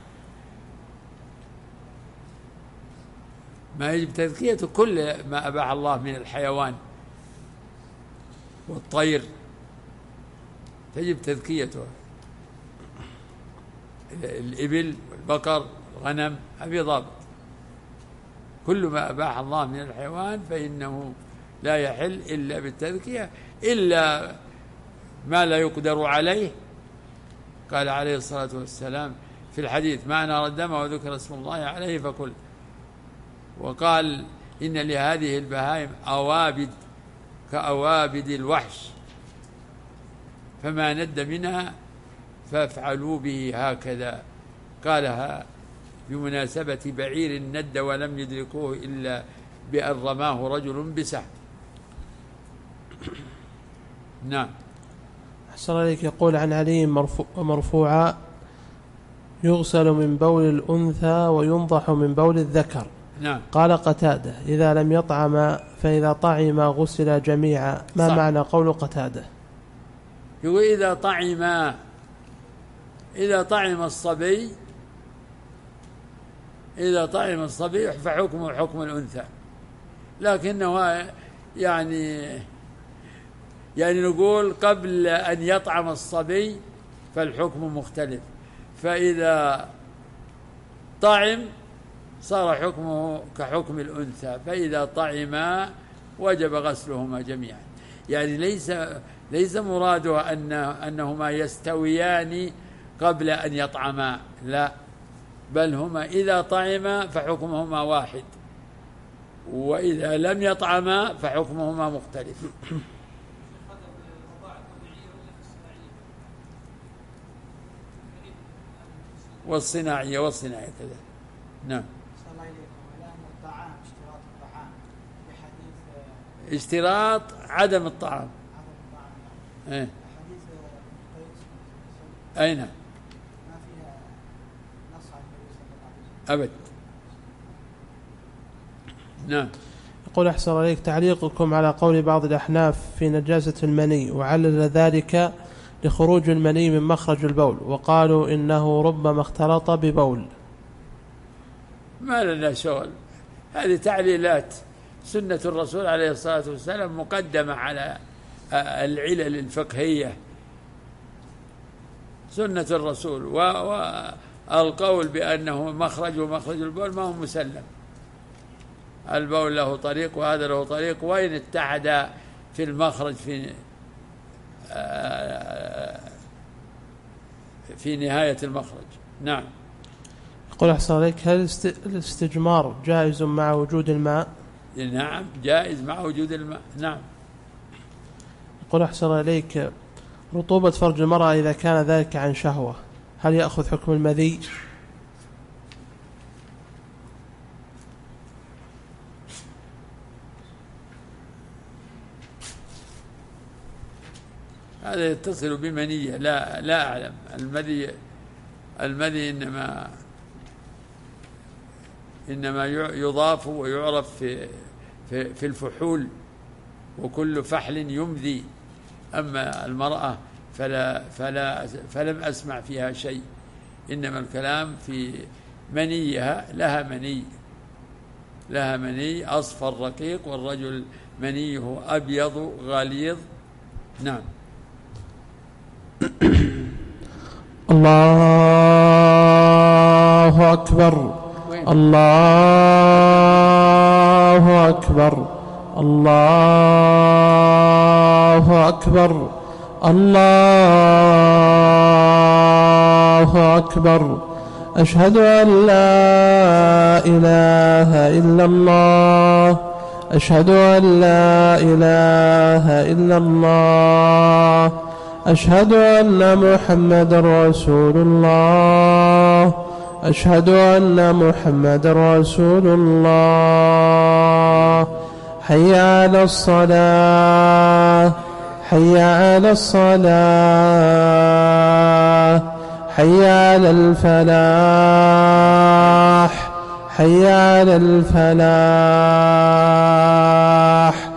ما يجب تذكيته كل ما أباح الله من الحيوان والطير تجب تذكيته، الإبل والبقر والغنم هذا ضابط. كل ما أباح الله من الحيوان فإنه لا يحل إلا بالتذكية، إلا ما لا يقدر عليه. قال عليه الصلاة والسلام في الحديث: ما نرى الدم وذكر اسم الله عليه فكل. وقال: إن لهذه البهائم أوابد كأوابد الوحش، فما ند منها فافعلوا به هكذا. قالها بمناسبة بعير ند ولم يدركوه إلا بأن رماه رجل بسهم. نعم. أحسن عليك. يقول عن علي مرفوع مرفوعا: يغسل من بول الأنثى وينضح من بول الذكر. نعم. قال قتادة: إذا لم يطعم فإذا طعم غسل جميعا. ما صح. معنى قول قتادة؟ يقول إذا طعم إذا طعم الصبي إذا طعم الصبي فحكمه حكم الأنثى، لكنه يعني يعني نقول قبل أن يطعم الصبي فالحكم مختلف، فإذا طعم صار حكمه كحكم الأنثى، فإذا طعما وجب غسلهما جميعا. يعني ليس ليس مراده أن أنهما يستويان قبل أن يطعما، لا، بل هما إذا طعما فحكمهما واحد، وإذا لم يطعما فحكمهما مختلف. والصناعية والصناعية كذا. نعم. اشتراط عدم الطعام. ايه. أين؟ ما فيها نص عن أبد. نعم. يقول أحسن عليك، تعليقكم على قول بعض الأحناف في نجاسة المني، وعلل ذلك لخروج المني من مخرج البول، وقالوا إنه ربما اختلط ببول. ما لنا شغل، هذه تعليلات. سنة الرسول عليه الصلاة والسلام مقدمة على العلل الفقهية، سنة الرسول، والقول بأنه مخرج ومخرج البول ما هو مسلم. البول له طريق وهذا له طريق، وإن اتحد في المخرج في في نهاية المخرج. نعم. يقول أحسن عليك، هل الاستجمار جائز مع وجود الماء؟ نعم جائز مع وجود الماء. نعم. يقول أحسن عليك، رطوبة فرج المرأة إذا كان ذلك عن شهوة هل يأخذ حكم المذي؟ هذا يتصل بمنية، لا لا أعلم. المذي المذي إنما إنما يضاف ويعرف في في في الفحول، وكل فحل يمذي. أما المرأة فلا فلا فلم أسمع فيها شيء، إنما الكلام في منيها. لها مني لها مني أصفر رقيق، والرجل منيه أبيض غليظ. نعم. الله أكبر. الله أكبر. الله أكبر. الله أكبر. أشهد أن لا إله إلا الله. أشهد أن لا إله إلا الله. أشهد أن محمد رسول الله. أشهد أن محمد رسول الله. حي على الصلاة. حي على الصلاة. حي على الفلاح. حي على الفلاح.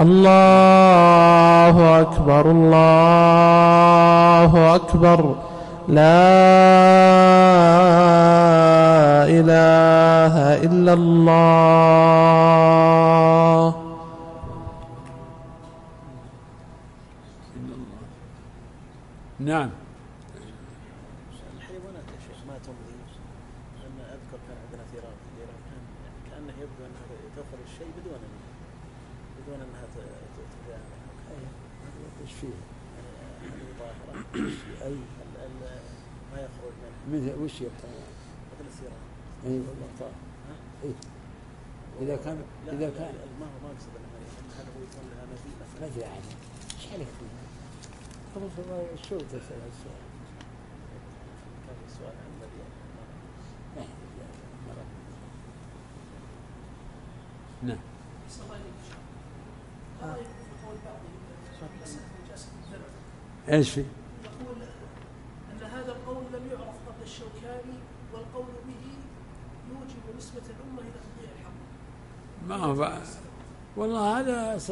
الله أكبر. الله أكبر. لا إله إلا الله. نعم. الحيوانات يا شيخ ما تمضي. أنا أذكر كان عندنا في إيران كان كأنه يبدو أنها تأخذ الشيء بدون بدون أنها تتجاهل. إيش فيه؟ يعني ظاهرة أي ما يخرج منه. مثل وش يبقى؟ مثل السيران. أي والله طاهر. إيه. إذا كان إذا كان ما هو ما أقصد أنه هل هو يكون لها مزيد مثلا. ما أدري عنه. إيش عليك فيه؟ خلاص والله شو تسأل هالسؤال؟ كان السؤال عن الذي نعم. ايش في؟ يقول أن هذا القول لم يعرف قبل الشوكاني، والقول به يوجب نسبة الأمة إلى تضييع الحق. ما هو والله هذا ص...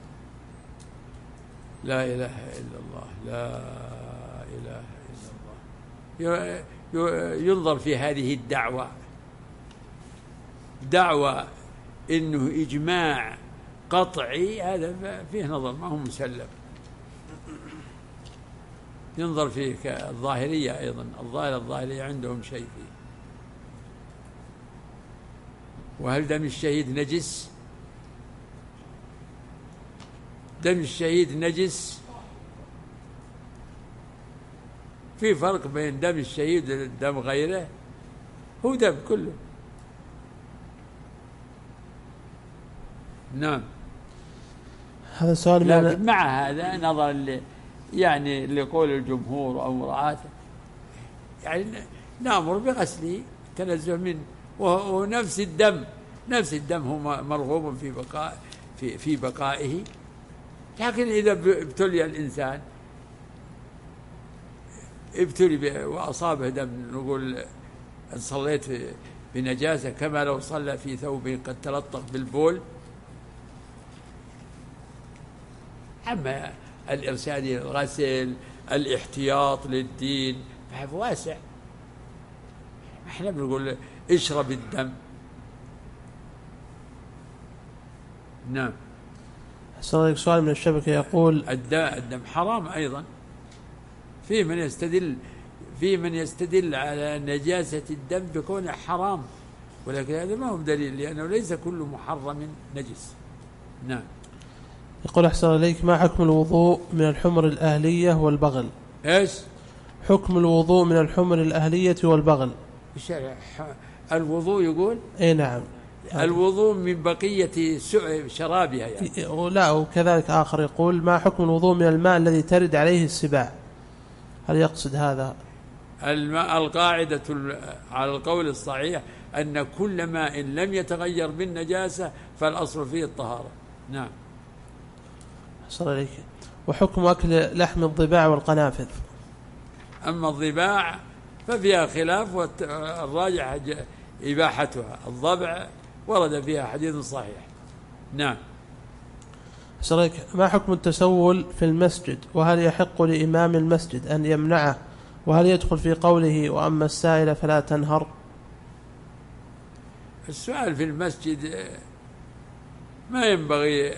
لا إله إلا الله، لا إله إلا الله. ينظر في هذه الدعوة، دعوة إنه إجماع قطعي، هذا فيه نظر، ما هو مسلم. ينظر فيه كالظاهرية أيضا، الظاهرة الظاهرية عندهم شيء فيه. وهل دم الشهيد نجس؟ دم الشهيد نجس؟ في فرق بين دم الشهيد ودم غيره؟ هو دم كله. نعم. هذا سؤال. لكن مع هذا نظرا ل يعني لقول الجمهور أو مراعاته، يعني نأمر بغسله تنزه منه، ونفس الدم نفس الدم هو مرغوب في بقاء في في بقائه. لكن إذا ابتلي الإنسان ابتلي وأصابه دم، نقول أن صليت بنجاسة كما لو صلى في ثوب قد تلطخ بالبول. أما الإرشاد إلى الغسل، الاحتياط للدين، فهذا واسع. احنا بنقول اشرب الدم. نعم. سؤال من الشبكة يقول الدم حرام أيضا. في من يستدل في من يستدل على نجاسة الدم بكونه حرام، ولكن هذا ما هو دليل، لأنه ليس كل محرم نجس. نعم. يقول أحسن إليك، ما حكم الوضوء من الحمر الأهلية والبغل؟ إيش حكم الوضوء من الحمر الأهلية والبغل؟ الوضوء يقول اي نعم، الوضوء من بقية شرابها يعني. لا، وكذلك آخر يقول ما حكم الوضوء من الماء الذي ترد عليه السباع؟ هل يقصد هذا؟ الماء القاعدة على القول الصحيح أن كل ماء لم يتغير بالنجاسة فالأصل فيه الطهارة. نعم. أحسن إليك. وحكم أكل لحم الضباع والقنافذ؟ أما الضباع ففيها خلاف، والراجح إباحتها. الضبع ورد فيها حديث صحيح. نعم. أحسن إليك. ما حكم التسول في المسجد؟ وهل يحق لإمام المسجد أن يمنعه؟ وهل يدخل في قوله وأما السائل فلا تنهر؟ السؤال في المسجد ما ينبغي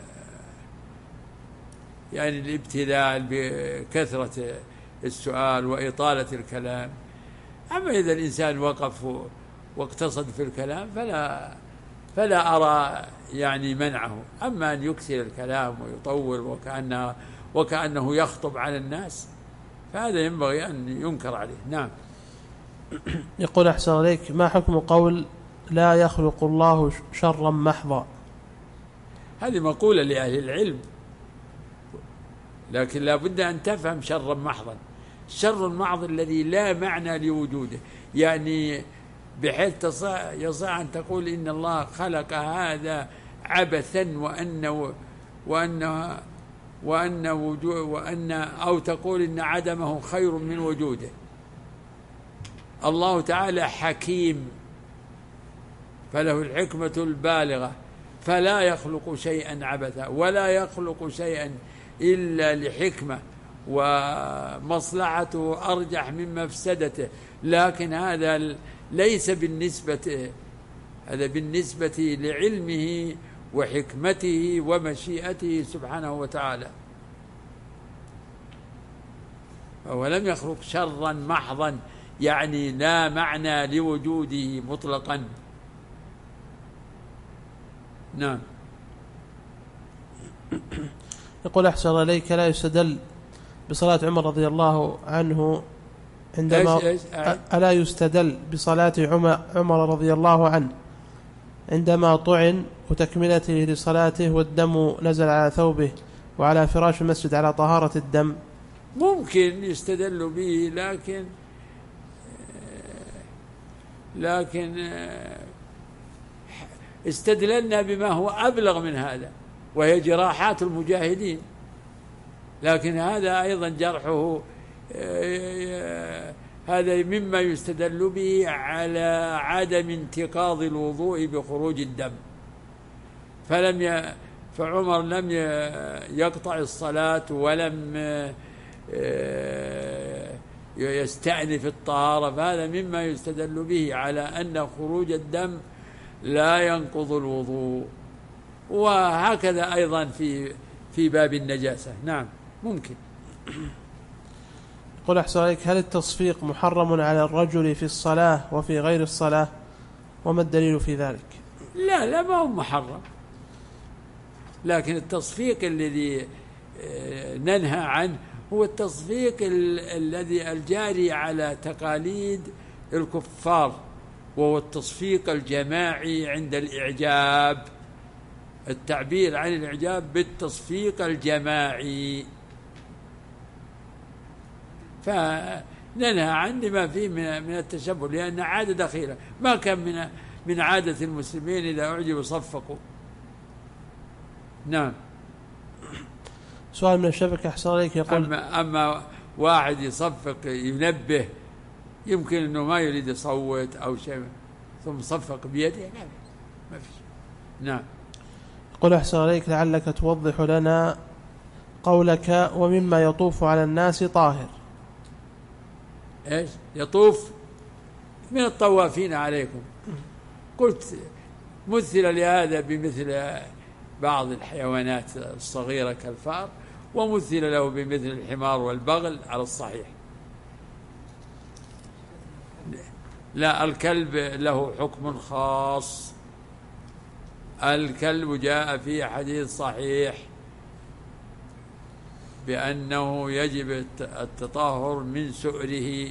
يعني الابتلال بكثرة السؤال وإطالة الكلام. أما إذا الإنسان وقف واقتصد في الكلام فلا فلا أرى يعني منعه. أما أن يكثر الكلام ويطول وكأنه وكأنه يخطب على الناس فهذا ينبغي أن ينكر عليه. نعم. يقول أحسن عليك، ما حكم قول لا يخلق الله شرا محضا؟ هذه مقولة لأهل العلم، لكن لا بد أن تفهم شرا محضا. الشر المحض الذي لا معنى لوجوده، يعني بحيث تصع يصح أن تقول إن الله خلق هذا عبثا وأن وأن وأن وجود وأن أو تقول إن عدمه خير من وجوده. الله تعالى حكيم فله الحكمة البالغة، فلا يخلق شيئا عبثا ولا يخلق شيئا إلا لحكمة ومصلحته أرجح من مفسدته. لكن هذا ليس بالنسبة هذا بالنسبة لعلمه وحكمته ومشيئته سبحانه وتعالى. ولم يخلق شرا محضا يعني لا معنى لوجوده مطلقا. نعم. يقول أحسن إليك، لا يستدل بصلاة عمر رضي الله عنه عندما إيش إيش ألا يستدل بصلاة عمر رضي الله عنه عندما طعن وتكملته لصلاته والدم نزل على ثوبه وعلى فراش المسجد على طهارة الدم؟ ممكن يستدل به، لكن لكن استدللنا بما هو أبلغ من هذا، وهي جراحات المجاهدين. لكن هذا أيضا جرحه هذا مما يستدل به على عدم انتقاض الوضوء بخروج الدم. فلم ي... فعمر لم يقطع الصلاة ولم يستأنف الطهارة، فهذا مما يستدل به على أن خروج الدم لا ينقض الوضوء. وهكذا أيضا في في باب النجاسة. نعم ممكن. قل أحسن عليك، هل التصفيق محرم على الرجل في الصلاة وفي غير الصلاة؟ وما الدليل في ذلك؟ لا لا ما هو محرم، لكن التصفيق الذي ننهى عنه هو التصفيق الذي الجاري على تقاليد الكفار، وهو التصفيق الجماعي عند الإعجاب، التعبير عن الإعجاب بالتصفيق الجماعي. فننهى عن ما فيه من التشبه، لأن عادة دخيلة، ما كان من من عادة المسلمين إذا أعجبوا صفقوا. نعم. سؤال من الشبكة أحسن عليك يقول: أما, أما واحد يصفق ينبه، يمكن أنه ما يريد يصوت أو شيء ثم صفق بيده، لا ما فيش. نعم. قل أحسن عليك، لعلك توضح لنا قولك ومما يطوف على الناس طاهر. إيش يطوف؟ من الطوافين عليكم. قلت مثل لهذا بمثل بعض الحيوانات الصغيرة كالفار، ومثل له بمثل الحمار والبغل على الصحيح. لا، الكلب له حكم خاص. الكلب جاء في حديث صحيح بأنه يجب التطهر من سؤره.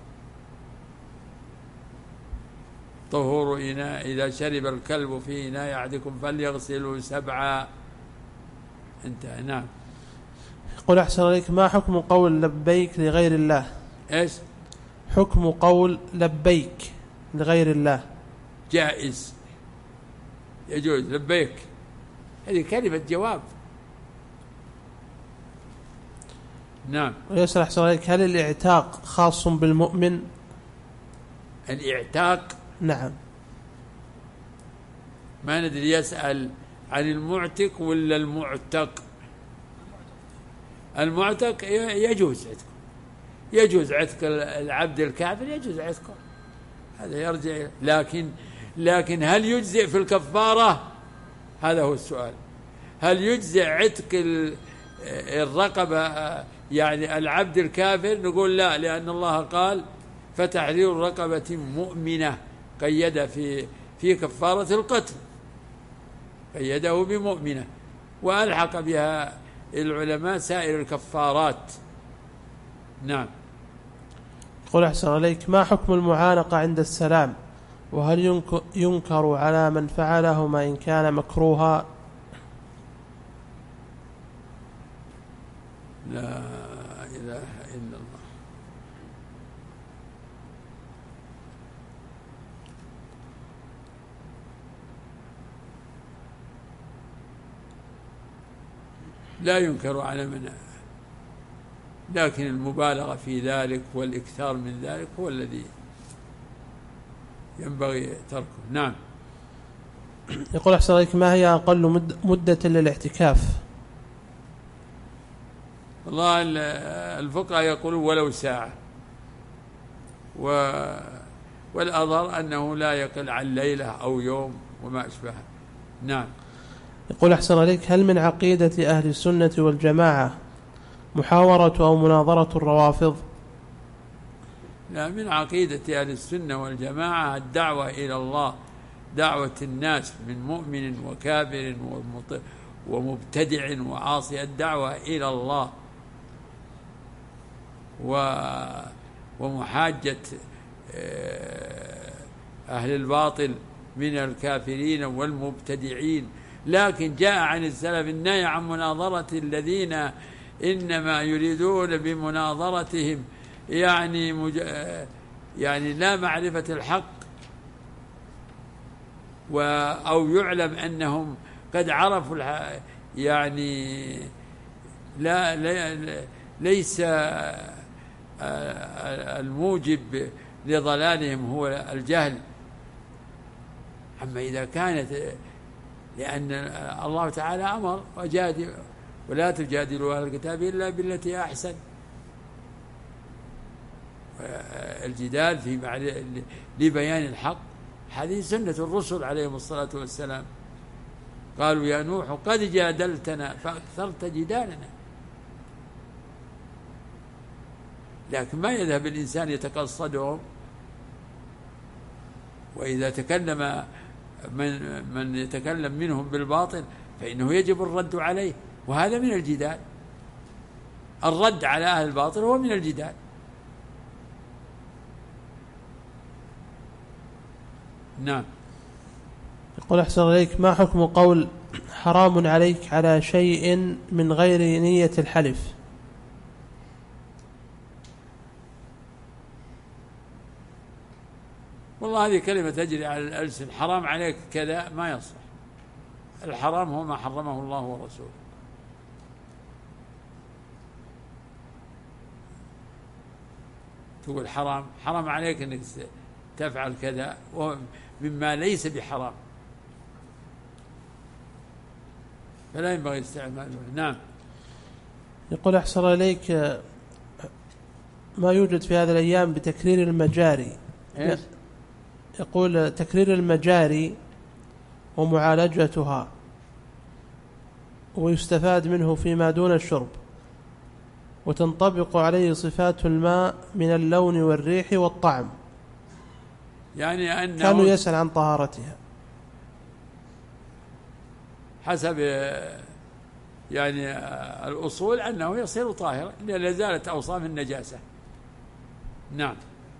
طهور إناء، إذا شرب الكلب في إناء أحدكم فليغسله سبعا. انتهى. نعم. قل أحسن عليك، ما حكم قول لبيك لغير الله؟ إيش حكم قول لبيك لغير الله؟ جائز، يجوز. لبيك هذه كلمة جواب. نعم. ويسأل أحسن عليك، هل الاعتاق خاص بالمؤمن؟ الاعتاق؟ نعم. ما ندري يسأل عن المعتق ولا المعتق. المعتق يجوز عتقه، يجوز عتق العبد الكافر، يجوز عتقه، هذا يرجع. لكن لكن هل يجزئ في الكفارة؟ هذا هو السؤال. هل يجزئ عتق الرقبة يعني العبد الكافر؟ نقول لا، لأن الله قال فتحرير رقبة مؤمنة، قيد في في كفارة القتل، قيده بمؤمنة، وألحق بها العلماء سائر الكفارات. نعم. قل أحسن عليك، ما حكم المعانقة عند السلام؟ وهل ينكر على من فعله ما إن كان مكروها؟ لا إله إلا الله. لا ينكر على من، لكن المبالغة في ذلك والإكثار من ذلك هو الذي ينبغي تركه. نعم. يقول أحسن عليك، ما هي أقل مدة للاعتكاف؟ والله الفقهاء يقولون ولو ساعة، والأظهر أنه لا يقل عن ليلة أو يوم وما أشبهه. نعم. يقول أحسن عليك، هل من عقيدة أهل السنة والجماعة محاورة أو مناظرة الروافض؟ لا، من عقيدة أهل السنة والجماعة الدعوة إلى الله، دعوة الناس من مؤمن وكافر ومبتدع وعاصي، الدعوة إلى الله ومحاجة أهل الباطل من الكافرين والمبتدعين. لكن جاء عن السلف النهي عن مناظرة الذين إنما يريدون بمناظرتهم يعني مج... يعني لا معرفة الحق، و... أو يعلم أنهم قد عرفوا الح... يعني لا, لا ليس الموجب لضلالهم هو الجهل. أما إذا كانت، لأن الله تعالى أمر وجادل ولا تجادلوا أهل الكتاب إلا بالتي أحسن. الجدال في لبيان الحق هذه سنة الرسل عليهم الصلاة والسلام. قالوا يا نوح قد جادلتنا فأكثرت جدالنا. لكن ما يذهب الإنسان يتقصدهم، وإذا تكلم من, من يتكلم منهم بالباطل فإنه يجب الرد عليه، وهذا من الجدال. الرد على أهل الباطل هو من الجدال. نعم. يقول أحسن إليك، ما حكم قول حرام عليك على شيء من غير نية الحلف؟ والله هذه كلمة تجري على الألسن. حرام عليك كذا ما يصح. الحرام هو ما حرمه الله ورسوله. تقول حرام حرام عليك أنك تفعل كذا مما ليس بحرام، فلا ينبغي استعماله. نعم. يقول أحسن إليك، ما يوجد في هذه الأيام بتكرير المجاري. إيش؟ يقول تكرير المجاري ومعالجتها ويستفاد منه فيما دون الشرب، وتنطبق عليه صفات الماء من اللون والريح والطعم، يعني أنه كانوا يسأل عن طهارتها حسب يعني الأصول أنه يصير طاهرا لا زالت أوصاف النجاسة. نعم.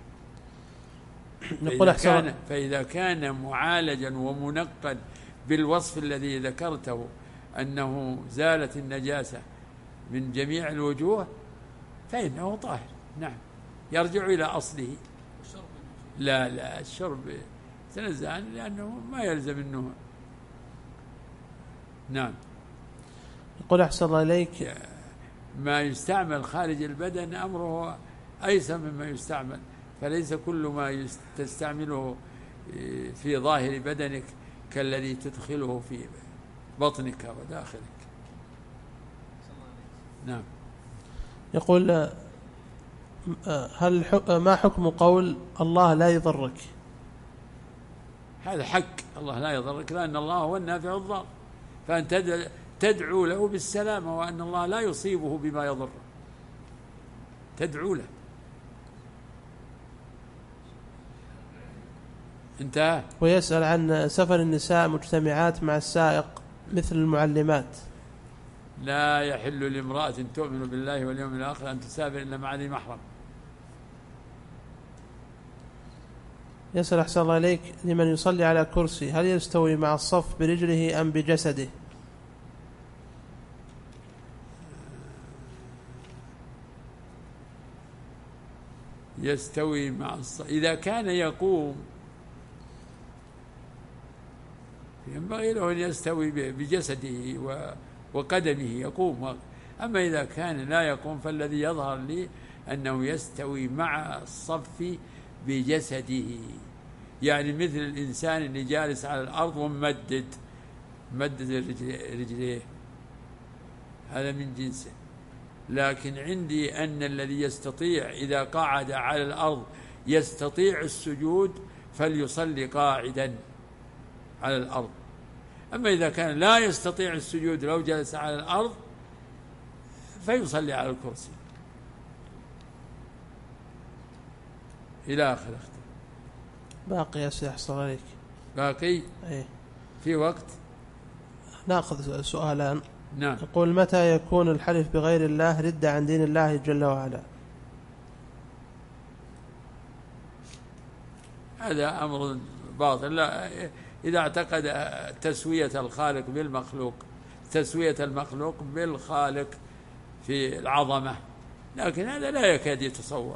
فإذا كان, فإذا كان معالجا ومنقا بالوصف الذي ذكرته أنه زالت النجاسة من جميع الوجوه فإنه طاهر. نعم. يرجع إلى أصله. لا لا الشرب تنزه لأنه ما يلزم منه. نعم. يقول أحسن الله إليك، ما يستعمل خارج البدن أمره أيسر مما يستعمل، فليس كل ما تستعمله في ظاهر بدنك كالذي تدخله في بطنك وداخلك. نعم. يقول هل ما حكم قول الله لا يضرك؟ هذا حق، الله لا يضرك، لأن الله هو النافع الضار، فأنت تدعو له بالسلامة، وأن الله لا يصيبه بما يضره، تدعو له. انتهى. ويسأل عن سفر النساء مجتمعات مع السائق مثل المعلمات. لا يحل لامرأة تؤمن بالله واليوم الآخر أن تسافر إلا مع ذي محرم. يسأل أحسن الله إليك، لمن يصلي على كرسي هل يستوي مع الصف برجله أم بجسده؟ يستوي مع الصف إذا كان يقوم ينبغي له أن يستوي بجسده وقدمه يقوم. أما إذا كان لا يقوم فالذي يظهر لي أنه يستوي مع الصف بجسده، يعني مثل الإنسان اللي جالس على الأرض وممدد مدد رجليه، هذا من جنسه. لكن عندي أن الذي يستطيع إذا قعد على الأرض يستطيع السجود فليصلي قاعدا على الأرض. أما إذا كان لا يستطيع السجود لو جلس على الأرض فيصلي على الكرسي إلى آخر. باقي يا سيدي أحسن عليك. باقي أيه. في وقت نأخذ سؤالان. نعم. يقول متى يكون الحلف بغير الله ردة عن دين الله جل وعلا؟ هذا أمر باطل. لا، إذا اعتقد تسوية الخالق بالمخلوق، تسوية المخلوق بالخالق في العظمة، لكن هذا لا يكاد يتصور.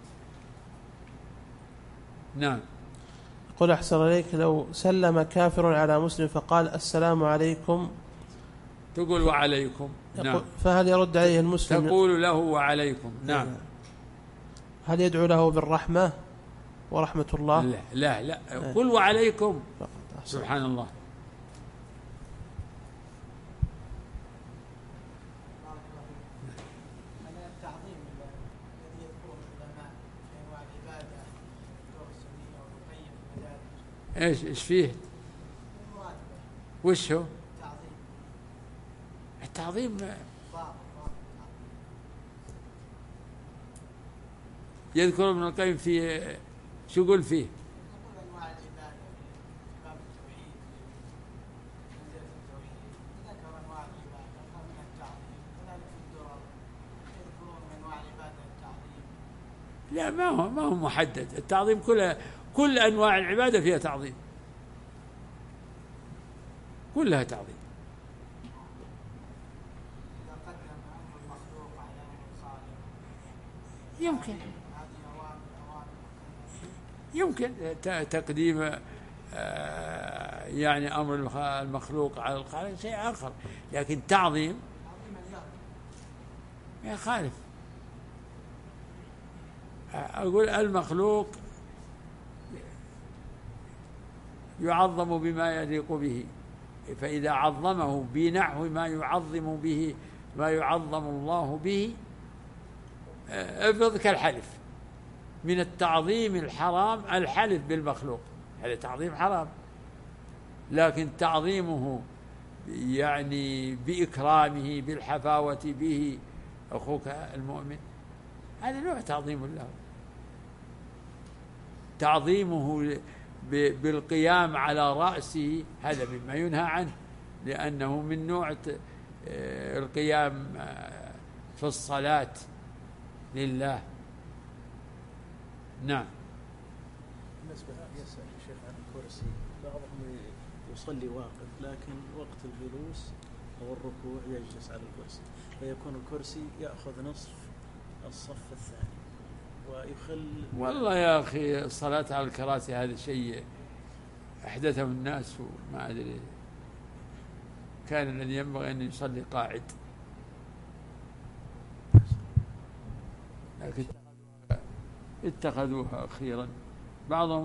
نعم. يقول أحسن عليك، لو سلم كافر على مسلم فقال السلام عليكم تقول وعليكم. نعم. فهل يرد عليه المسلم؟ تقول له وعليكم. نعم. هل يدعو له بالرحمة ورحمة الله؟ لا لا لا قل وعليكم. سبحان الله. ايش ايش فيه؟ وش هو؟ التعظيم يذكر ابن القيم في شو يقول فيه؟ لا ما هو ما هو محدد. التعظيم كل كل انواع العباده فيها تعظيم، كلها تعظيم. يمكن يمكن تقديم يعني أمر المخلوق على الخالق شيء آخر، لكن تعظيم ما يخالف. أقول المخلوق يعظم بما يليق به، فإذا عظمه بنحو ما يعظم به ما يعظم الله به افرض كالحلف. من التعظيم الحرام الحلف بالمخلوق، هذا تعظيم حرام، لكن تعظيمه يعني بإكرامه بالحفاوة به أخوك المؤمن هذا نوع تعظيم له. تعظيمه بالقيام على رأسه هذا مما ينهى عنه، لأنه من نوع القيام في الصلاة لله. نعم. بالنسبة يسأل الشيخ عن الكرسي، بعضهم يصلي واقف لكن وقت الجلوس أو الركوع يجلس على الكرسي، فيكون الكرسي يأخذ نصف الصف الثاني ويخل. والله يا أخي الصلاة على الكراسي هذا شيء أحدثه الناس وما أدري، كان الذي ينبغي أن يصلي قاعد، لكن اتخذوها أخيرا بعضهم